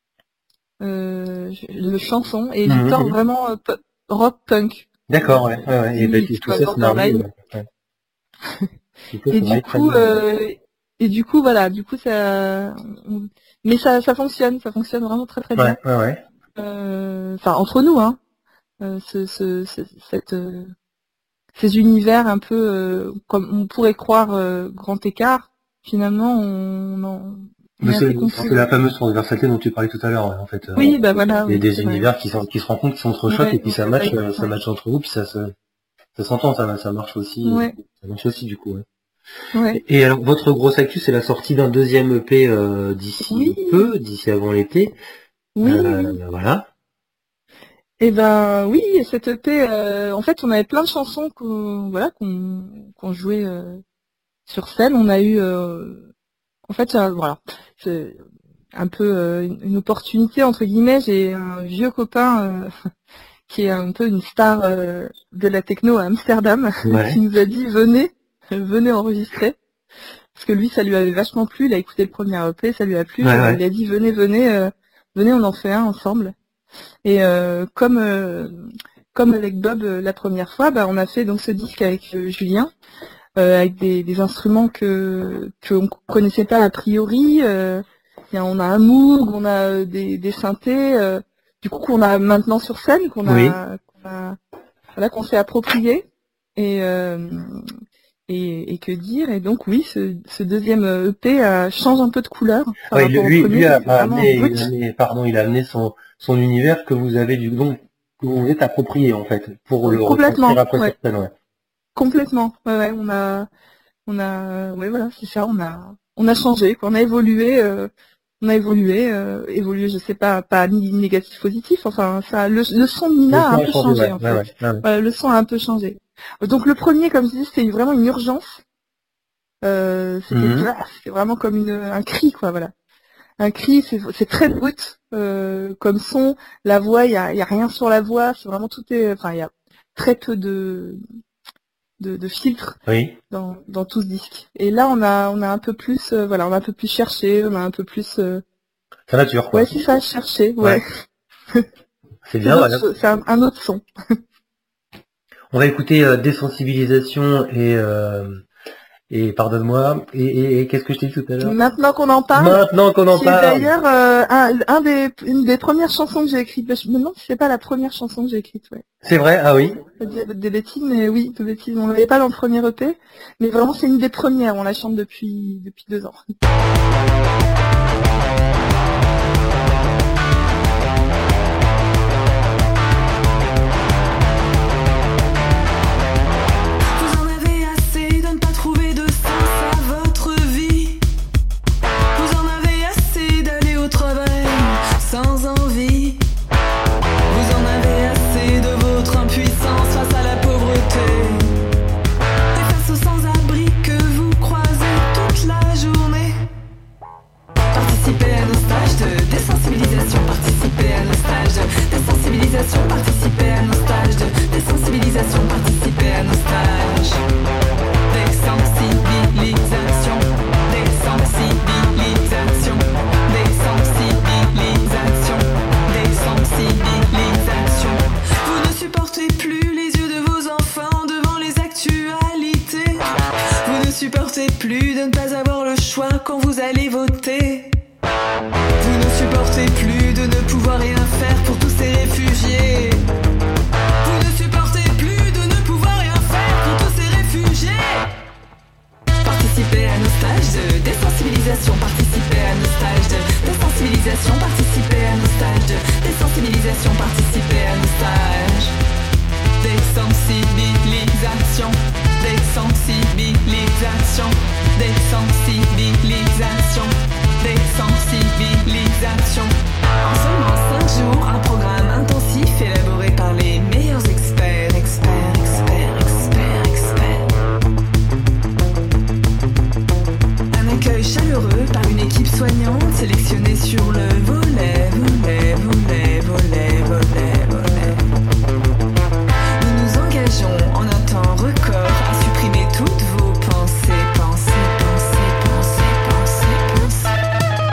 euh, je- de chanson, et Mhm, Victor mhm. vraiment euh, pop- rock punk. D'accord, ouais, ouais, ouais. Et, bah, Oui, tout tu vois, ça, c'est merveilleux. Borderline. Ouais. Tout ça, Et c'est du vrai, très coup, bien. euh, et du coup, voilà, du coup, ça, on- mais ça, ça fonctionne, ça fonctionne vraiment très très bien. Ouais, ouais, ouais. Euh, Enfin, entre nous, hein, euh, ce, ce, ce- cette, euh, ces univers un peu euh, comme on pourrait croire euh, grand écart, finalement, on, on, on Mais est c'est assez c'est confus. la fameuse transversalité dont tu parlais tout à l'heure, ouais, en fait. euh, Oui, bah voilà. Il y a Oui, des c'est vrai. univers qui, sont, qui se rencontrent, qui s'entrechoquent, Ouais, et puis ça ouais, match, ouais. euh, ça match entre vous, puis ça se, ça s'entend, ça, ça marche aussi, euh, Ouais, ça marche aussi du coup. Ouais. ouais. Et alors, votre grosse actu, c'est la sortie d'un deuxième E P euh, d'ici Oui. peu, d'ici avant l'été. Oui, Euh, oui. Voilà. Et ben oui, cette E P, euh, en fait, on avait plein de chansons qu'on voilà qu'on qu'on jouait euh, sur scène. On a eu, euh, en fait, euh, voilà, c'est un peu euh, une une opportunité entre guillemets. J'ai un vieux copain euh, qui est un peu une star euh, de la techno à Amsterdam, Ouais. qui nous a dit venez, venez enregistrer. Parce que lui, ça lui avait vachement plu. Il a écouté le premier E P, ça lui a plu. Ouais, euh, ouais. Il a dit venez, venez, euh, venez, on en fait un ensemble. Et euh, comme euh, comme avec Bob euh, la première fois, bah, on a fait donc ce disque avec euh, Julien, euh, avec des, des instruments que qu'on connaissait pas a priori. Euh, il y a- on a un Moog, on a euh, des, des synthés, euh, du coup qu'on a maintenant sur scène, qu'on a, Oui. qu'on a voilà, qu'on s'est approprié. Et euh, et, et que dire. Et donc oui, ce, ce deuxième E P euh, change un peu de couleur. par Ouais, rapport au lui, premier, lui a, qui était a vraiment amené, brut. il a amené- pardon, il a amené son, son univers que vous avez du donc que vous vous êtes approprié en fait pour le Complètement, retranscrire après ouais. sur scène. Ouais. Complètement. Ouais, ouais, on a, on a, ouais, voilà, c'est ça. On a, on a changé, quoi. On a évolué. Euh, on a évolué, euh, évolué. Je sais pas, pas ni négatif, positif. Enfin, ça, le, le son de Le Nina a son un a peu changé, changé, ouais, en ouais, fait. ouais, ouais, ouais. Voilà, le son a un peu changé. Donc le premier, comme je dis, c'était vraiment une urgence. Euh, c'était, Mhm. voilà, c'était vraiment comme une, un cri, quoi. Voilà. Un cri, c'est, c'est très brut euh, comme son. La voix, il y a, il y a rien sur la voix. C'est vraiment tout est, enfin, il y a très peu de de, de filtres Oui. dans, dans tout ce disque. Et là, on a, on a un peu plus, euh, voilà, on a un peu plus cherché, on a un peu plus, euh, Sa nature quoi. ouais, c'est ça, cherché, ouais. C'est C'est, bien. d'autres Voilà. choses, c'est un, un autre son. On va écouter euh, Désensibilisation et euh, et pardonne-moi et, et, et qu'est-ce que je t'ai dit tout à l'heure. Maintenant qu'on en parle, Maintenant qu'on en qui est parle. d'ailleurs euh, un, un des, une des premières chansons que j'ai écrites. Je me demande si c'est pas la première chanson que j'ai écrite, ouais. C'est vrai. Ah oui. Je vais dire des bêtises, mais oui, des bêtises. On l'avait pas dans le premier E P, mais vraiment c'est une des premières. On la chante depuis depuis deux ans. Vous en avez assez de ne pas trouver de sens à votre vie. Vous en avez assez d'aller au travail sans envie. Vous en avez assez de votre impuissance face à la pauvreté. Et face aux sans-abri que vous croisez toute la journée. Participez à nos stages de désensibilisation. Participez à nos stages de désensibilisation. Participez à nos stages de désensibilisation. Participez à nos stages d'exsensibilisation. Désensibilisation. Désensibilisation. Désensibilisation. Vous ne supportez plus les yeux de vos enfants devant les actualités. Vous ne supportez plus de ne pas avoir le choix quand vous allez voter. Vous ne supportez plus de ne pouvoir rien faire pour tous ces réfugiés. Vous ne supportez plus de ne pouvoir rien faire pour tous ces réfugiés. Participez à nos stages de désensibilisation. Participez à nos stages de désensibilisation. Participez à nos stages de désensibilisation. Participez à nos stages désensibilisation. Désensibilisation. Désensibilisation. Désensibilisation. En seulement cinq jours, un programme intensif élaboré par les meilleurs experts, experts, experts, experts, experts. Un accueil chaleureux par une équipe soignante sélectionnée sur le volet, volet, volet, volet, volet, volet. Nous nous engageons en un temps record à supprimer toutes vos pensées, pensées, pensées, pensées, pensées, pensées.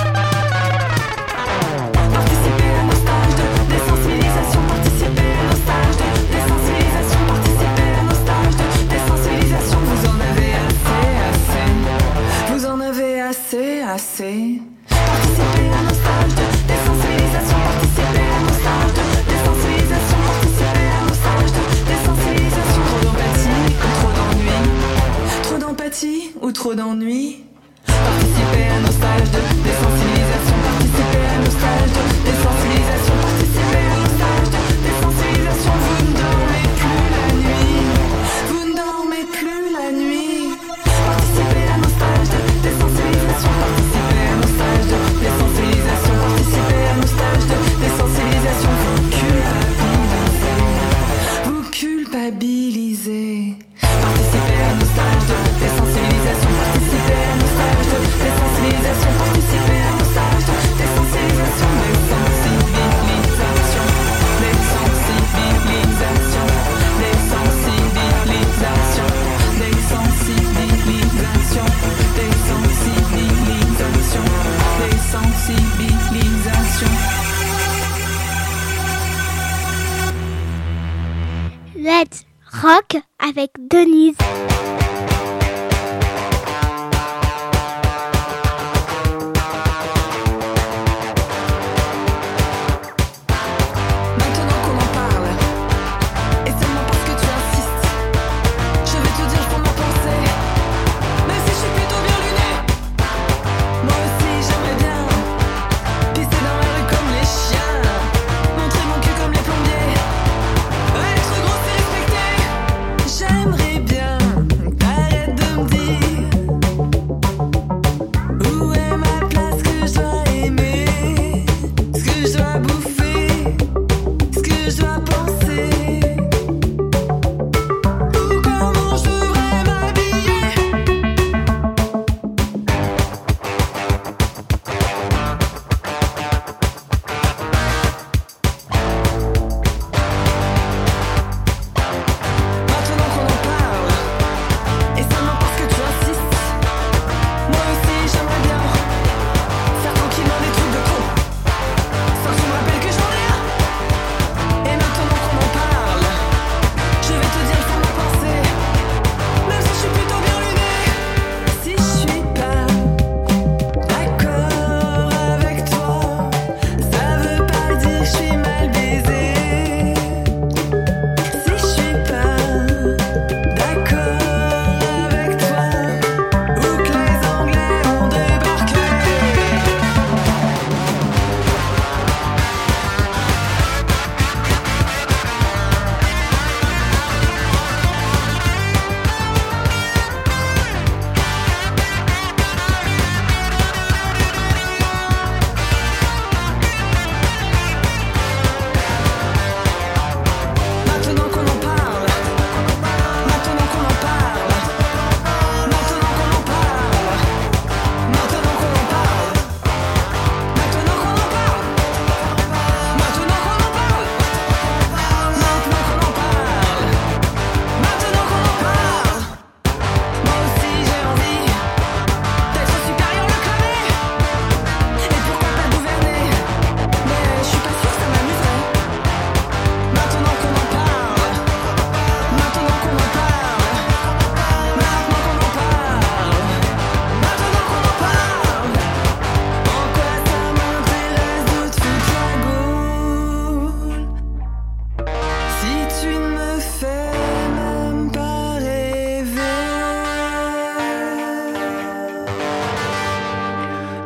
Participez à nos stages de désensibilisation. Participez à nos stages de désensibilisation. Participez à nos stages de désensibilisation. Vous en avez assez, assez. Vous en avez assez, assez. Participez à nos stages de désensibilisation. Participez à nos stages de désensibilisation. Participez à nos stages de désensibilisation. Trop d'empathie ou trop d'ennui. Trop d'empathie ou trop d'ennui. Participez à nos stages de désensibilisation. Participez à nos stages de désensibilisation. Participez à nos stages de désensibilisation. Vous ne dormez plus la nuit. Vous ne dormez plus la nuit. Participez à nos stages de désensibilisation. Participez à nos stages de désensibilisation. Participez à nos stages de désensibilisation. Vous culpabilisez. Vous culpabilisez. Participez à nos stages de désensibilisation. Participez à nos stages de désensibilisation. Participez à nos stages de désensibilisation. Désensibilisation. Désensibilisation. Désensibilisation. Désensibilisation. Désensibilisation. Désensibilisation. Let's rock avec Denise. Maintenant qu'on en parle, et seulement parce que tu insistes, je vais te dire qu'on en pensait.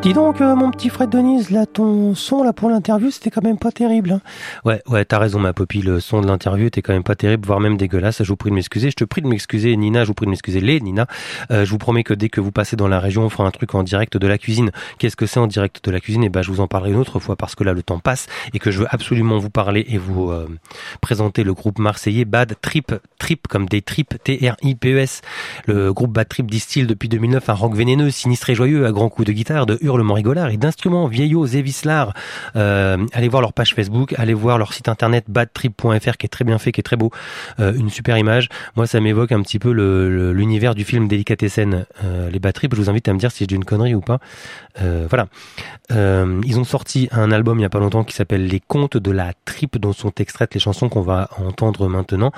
Dis donc, euh, mon petit Fred Denise, là, ton son là pour l'interview, c'était quand même pas terrible. Hein. Ouais, ouais, t'as raison, ma Poppy. Le son de l'interview était quand même pas terrible, voire même dégueulasse. Je vous prie de m'excuser. Je te prie de m'excuser, Nina. Je vous prie de m'excuser, les Nina. Euh, je vous promets que dès que vous passez dans la région, on fera un truc en direct de la cuisine. Qu'est-ce que c'est en direct de la cuisine? Et ben, je vous en parlerai une autre fois parce que là, le temps passe et que je veux absolument vous parler et vous euh, présenter le groupe marseillais Bad Trip. Trip comme des tripes, T R I P E S. Le groupe Bad Trip distille depuis deux mille neuf un rock vénéneux, sinistre et joyeux, à grands coups de guitare, de hurlements rigolards et d'instruments vieillots et vislards. Euh, allez voir leur page Facebook, allez voir leur site internet bad trip point f r qui est très bien fait, qui est très beau, euh, une super image. Moi, ça m'évoque un petit peu le, le, l'univers du film Délicatessen, euh, les Bad Trip. Je vous invite à me dire si je dis une connerie ou pas. Euh, voilà. Euh, ils ont sorti un album il y a pas longtemps qui s'appelle Les Contes de la Trip, dont sont extraites les chansons qu'on va entendre maintenant.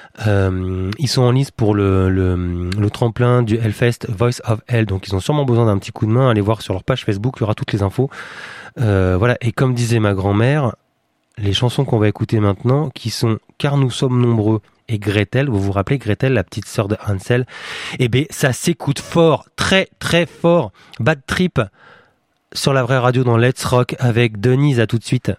Euh, ils sont en lice pour le, le, le tremplin du Hellfest Voice of Hell, donc ils ont sûrement besoin d'un petit coup de main. Allez voir sur leur page Facebook, il y aura toutes les infos. Euh, voilà. Et comme disait ma grand-mère, les chansons qu'on va écouter maintenant, qui sont Car nous sommes nombreux et Gretel, vous vous rappelez Gretel, la petite sœur de Hansel, eh ben ça s'écoute fort, très très fort. Bad Trip sur la vraie radio dans Let's Rock avec Denise. À tout de suite.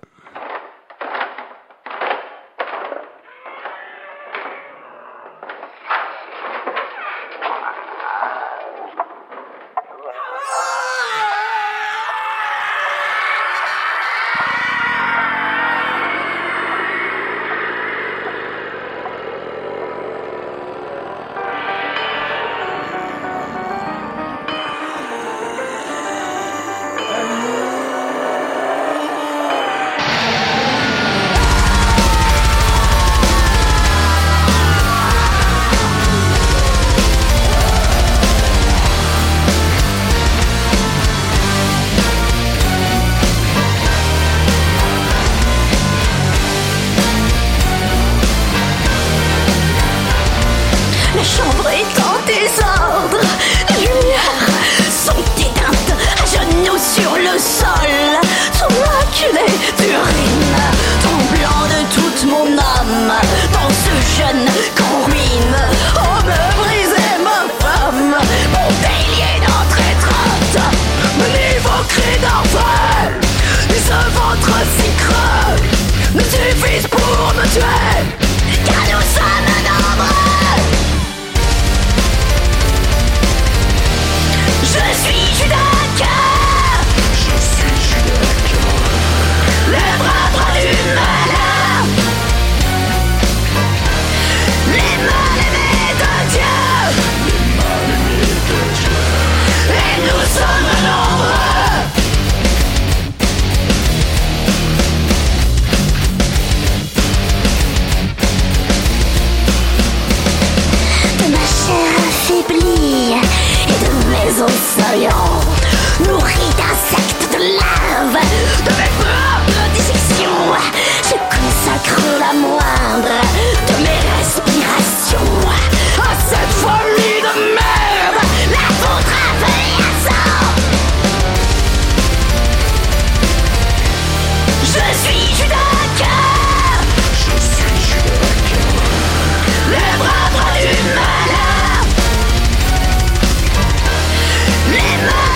Les mains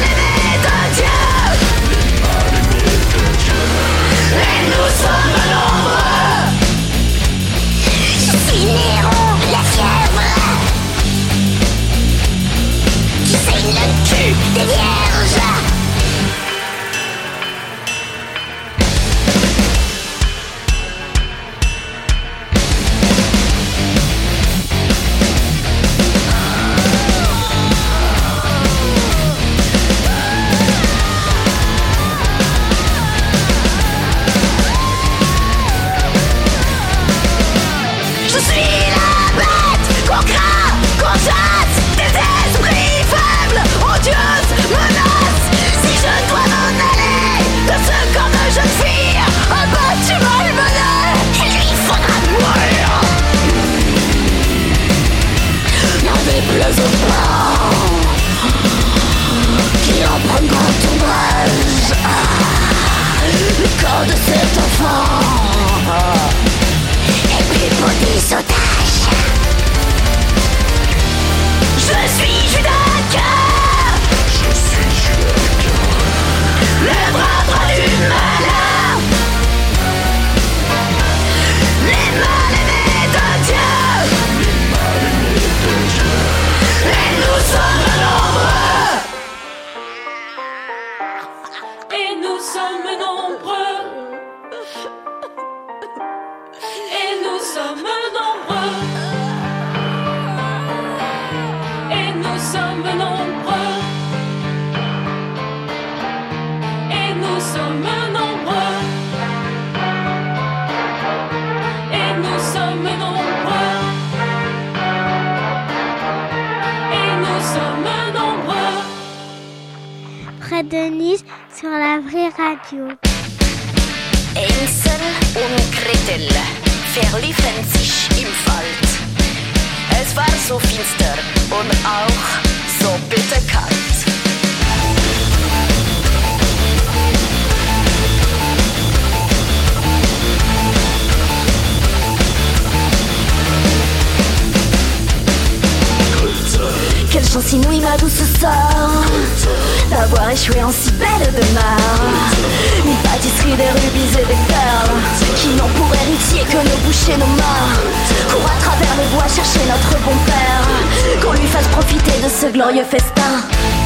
sommes nombreux. Et nous sommes nombreux. Et nous sommes nombreux. Et nous sommes nombreux. Et nous sommes nombreux. Près de Nice, sur la vraie radio. Hänsel und Gretel verliefen sich im Wald. Es war so finster und auch so bitterkalt. Quelle chance inouïe ma douce sœur d'avoir échoué en si belle demeure. Une pâtisserie des rubis et des perles qui n'ont pour héritier que nos bouches et nos mains. Cours à travers les bois chercher notre bon père, qu'on lui fasse profiter de ce glorieux festin.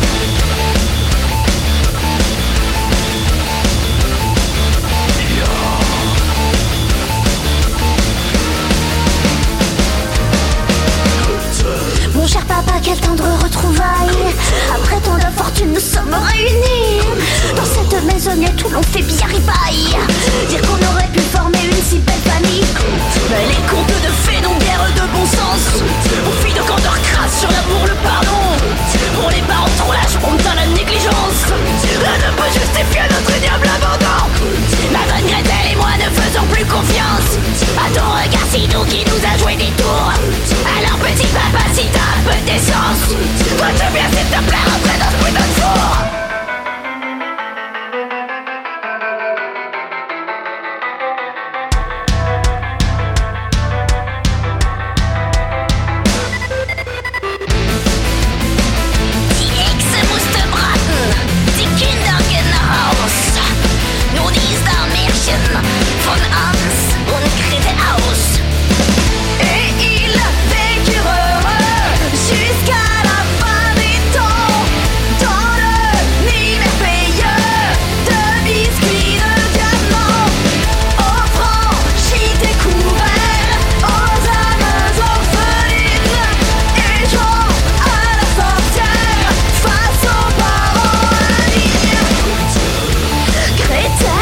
Mon cher papa, quel tendre retrouvaille. Après tant d'infortune, nous sommes réunis dans cette maisonnette où l'on fait bien ripaille. Dire qu'on aurait pu former une si belle famille, mais les contes de fées n'ont guère de bon sens. Aux filles de candeur crasse sur l'amour, le pardon. Pour les parents trop lâches, on à la négligence. Rien ne peut justifier notre ignoble abandon. Ma bonne Gretel et moi ne faisons plus confiance à ton regard si doux qui nous a joué des tours. Alors petit papa, si t'as un peu d'essence, dois-tu bien s'il te plaît rentrer dans ce putain de four. Von Hans und Gretel aus. Et il vécurent heureux jusqu'à la fin des temps, dans le nid merveilleux de biscuits de diamants, aux franchis découverts, aux âmes orphelines, et jouant à la sorcière face aux parents indignes. Gretel,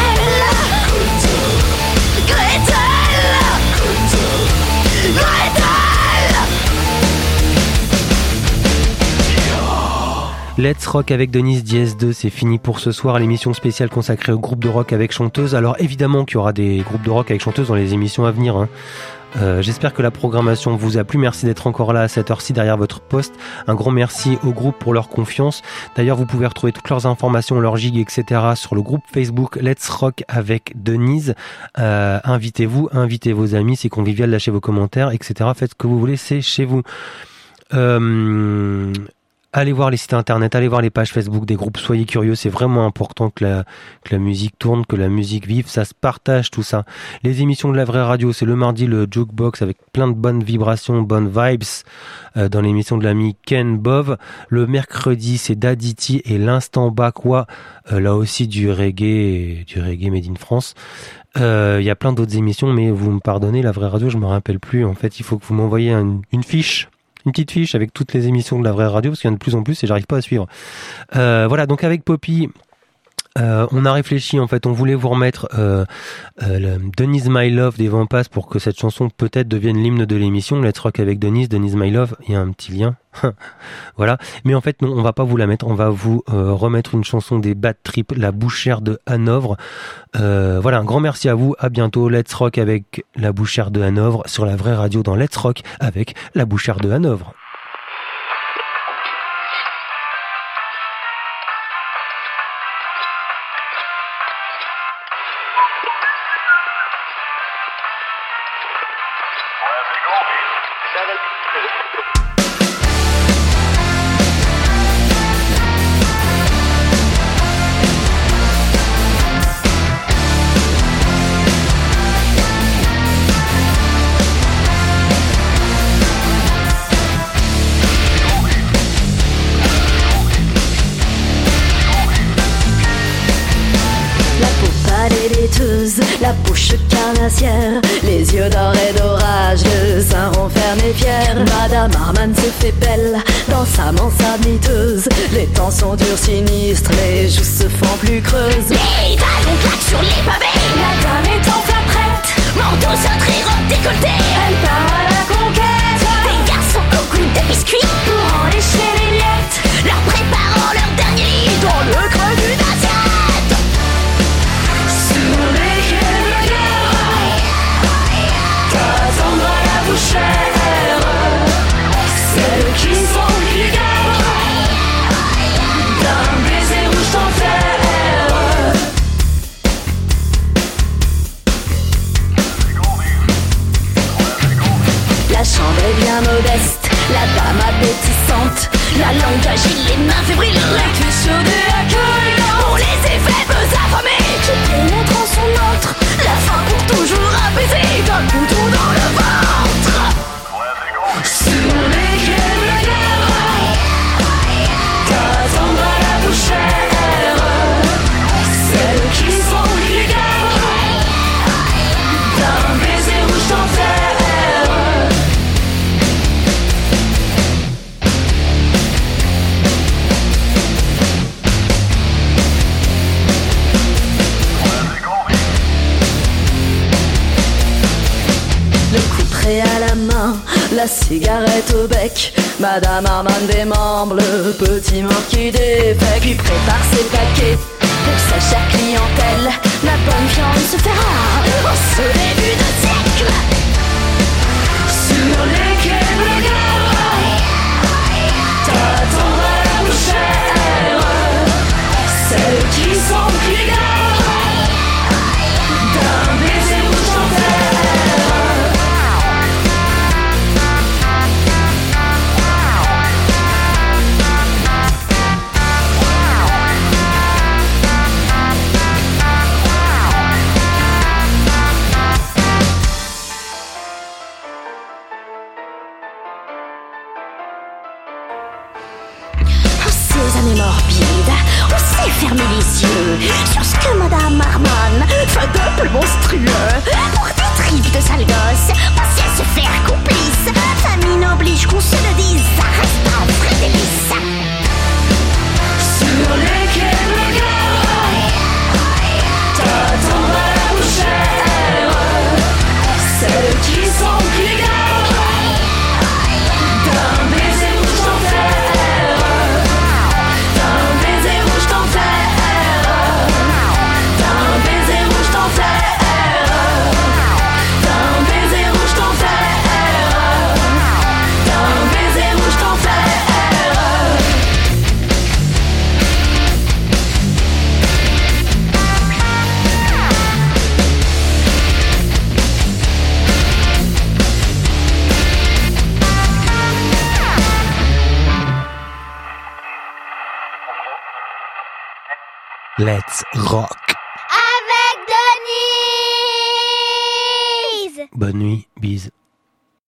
Let's Rock avec Denise Diez deux, c'est fini pour ce soir, l'émission spéciale consacrée au groupe de rock avec chanteuse. Alors évidemment qu'il y aura des groupes de rock avec chanteuse dans les émissions à venir, hein. Euh, j'espère que la programmation vous a plu. Merci d'être encore là à cette heure-ci derrière votre poste. Un grand merci au groupe pour leur confiance. D'ailleurs, vous pouvez retrouver toutes leurs informations, leurs gigs, et cetera sur le groupe Facebook Let's Rock avec Denise. Euh, invitez-vous, invitez vos amis, c'est convivial, lâchez vos commentaires, et cetera. Faites ce que vous voulez, c'est chez vous. Euh... Allez voir les sites internet, allez voir les pages Facebook des groupes, soyez curieux, c'est vraiment important que la, que la musique tourne, que la musique vive, ça se partage tout ça. Les émissions de la vraie radio, c'est le mardi le Jukebox avec plein de bonnes vibrations, bonnes vibes euh, dans l'émission de l'ami Ken Bove. Le mercredi, c'est Daditi et l'Instant Bakwa, euh, là aussi du reggae, du reggae made in France. Il euh, y a plein d'autres émissions, mais vous me pardonnez, la vraie radio, je me rappelle plus. En fait, il faut que vous m'envoyiez un, une fiche. Une petite fiche avec toutes les émissions de la vraie radio, parce qu'il y en a de plus en plus et j'arrive pas à suivre. Euh, voilà, donc avec Poppy, euh, on a réfléchi, en fait, on voulait vous remettre euh, euh, le Denise My Love des Vampas pour que cette chanson peut-être devienne l'hymne de l'émission. Let's Rock avec Denise, Denise My Love, il y a un petit lien. Voilà, mais en fait non, on va pas vous la mettre, on va vous euh, remettre une chanson des Bad Trip, La Bouchère de Hanovre. Euh, voilà, un grand merci à vous, à bientôt. Let's Rock avec La Bouchère de Hanovre sur la vraie radio dans Let's Rock avec La Bouchère de Hanovre. La bouche carnée glaciaire, les yeux d'or et d'orage, le sein rond fermé fier. Madame Arman se fait belle dans sa mansarde miteuse. Les temps sont durs, sinistres, les joues se font plus creuses. Les talons claquent sur les pavés. La dame est enfin prête, Manteau, cintré, robe décolletée. elle part à la conquête. Des garçons coucou de biscuits Pour enlécher les miettes, leur préparant leur dernier lit dans le creux d'une assiette. sur les quais de guerre, t'attendra la bouchère. Celles qui sont vulgaires, d'un baiser rouge t'enterre. La chambre est bien modeste, la dame appétissante, La langue agile, les mains fébriles. La cuisse chaude et accueillante, Pour les effets peu affamés qui pénètrent en son autre. La faim pour toujours apaisée d'un couteau dans le ventre. sur les quais de guerre, t'attendra la bouchère. Celles qui sont vulgaires, d'un baiser rouge t'enterre. le couperet à la main, la cigarette au bec. Madame Arman démembre le petit mort qui défait, puis prépare ses paquets pour sa chère clientèle. La bonne viande se fait rare en ce début de siècle. Sur les quais de guerre, t'attendra la bouchère. Celles qui sont vulgaires, d'un baiser rouge t'enterre. En ces années morbides, on s'est fermé les yeux sur ce que Madame Arman fait de plus monstrueux. Pour des tripes de sale gosse, on sait se faire complice. Famine oblige qu'on se le dise, ça reste un vrai délice. Sur les quais de guerre, t'attendra la bouchère. Celles qui sont vulgaires, d'un baiser rouge t'enterre. D'un baiser rouge t'enterre. D'un baiser rouge t'enterre. D'un baiser rouge t'enterre. D'un baiser rouge t'enterre. Let's rock. Avec Denise. Bonne nuit, bise.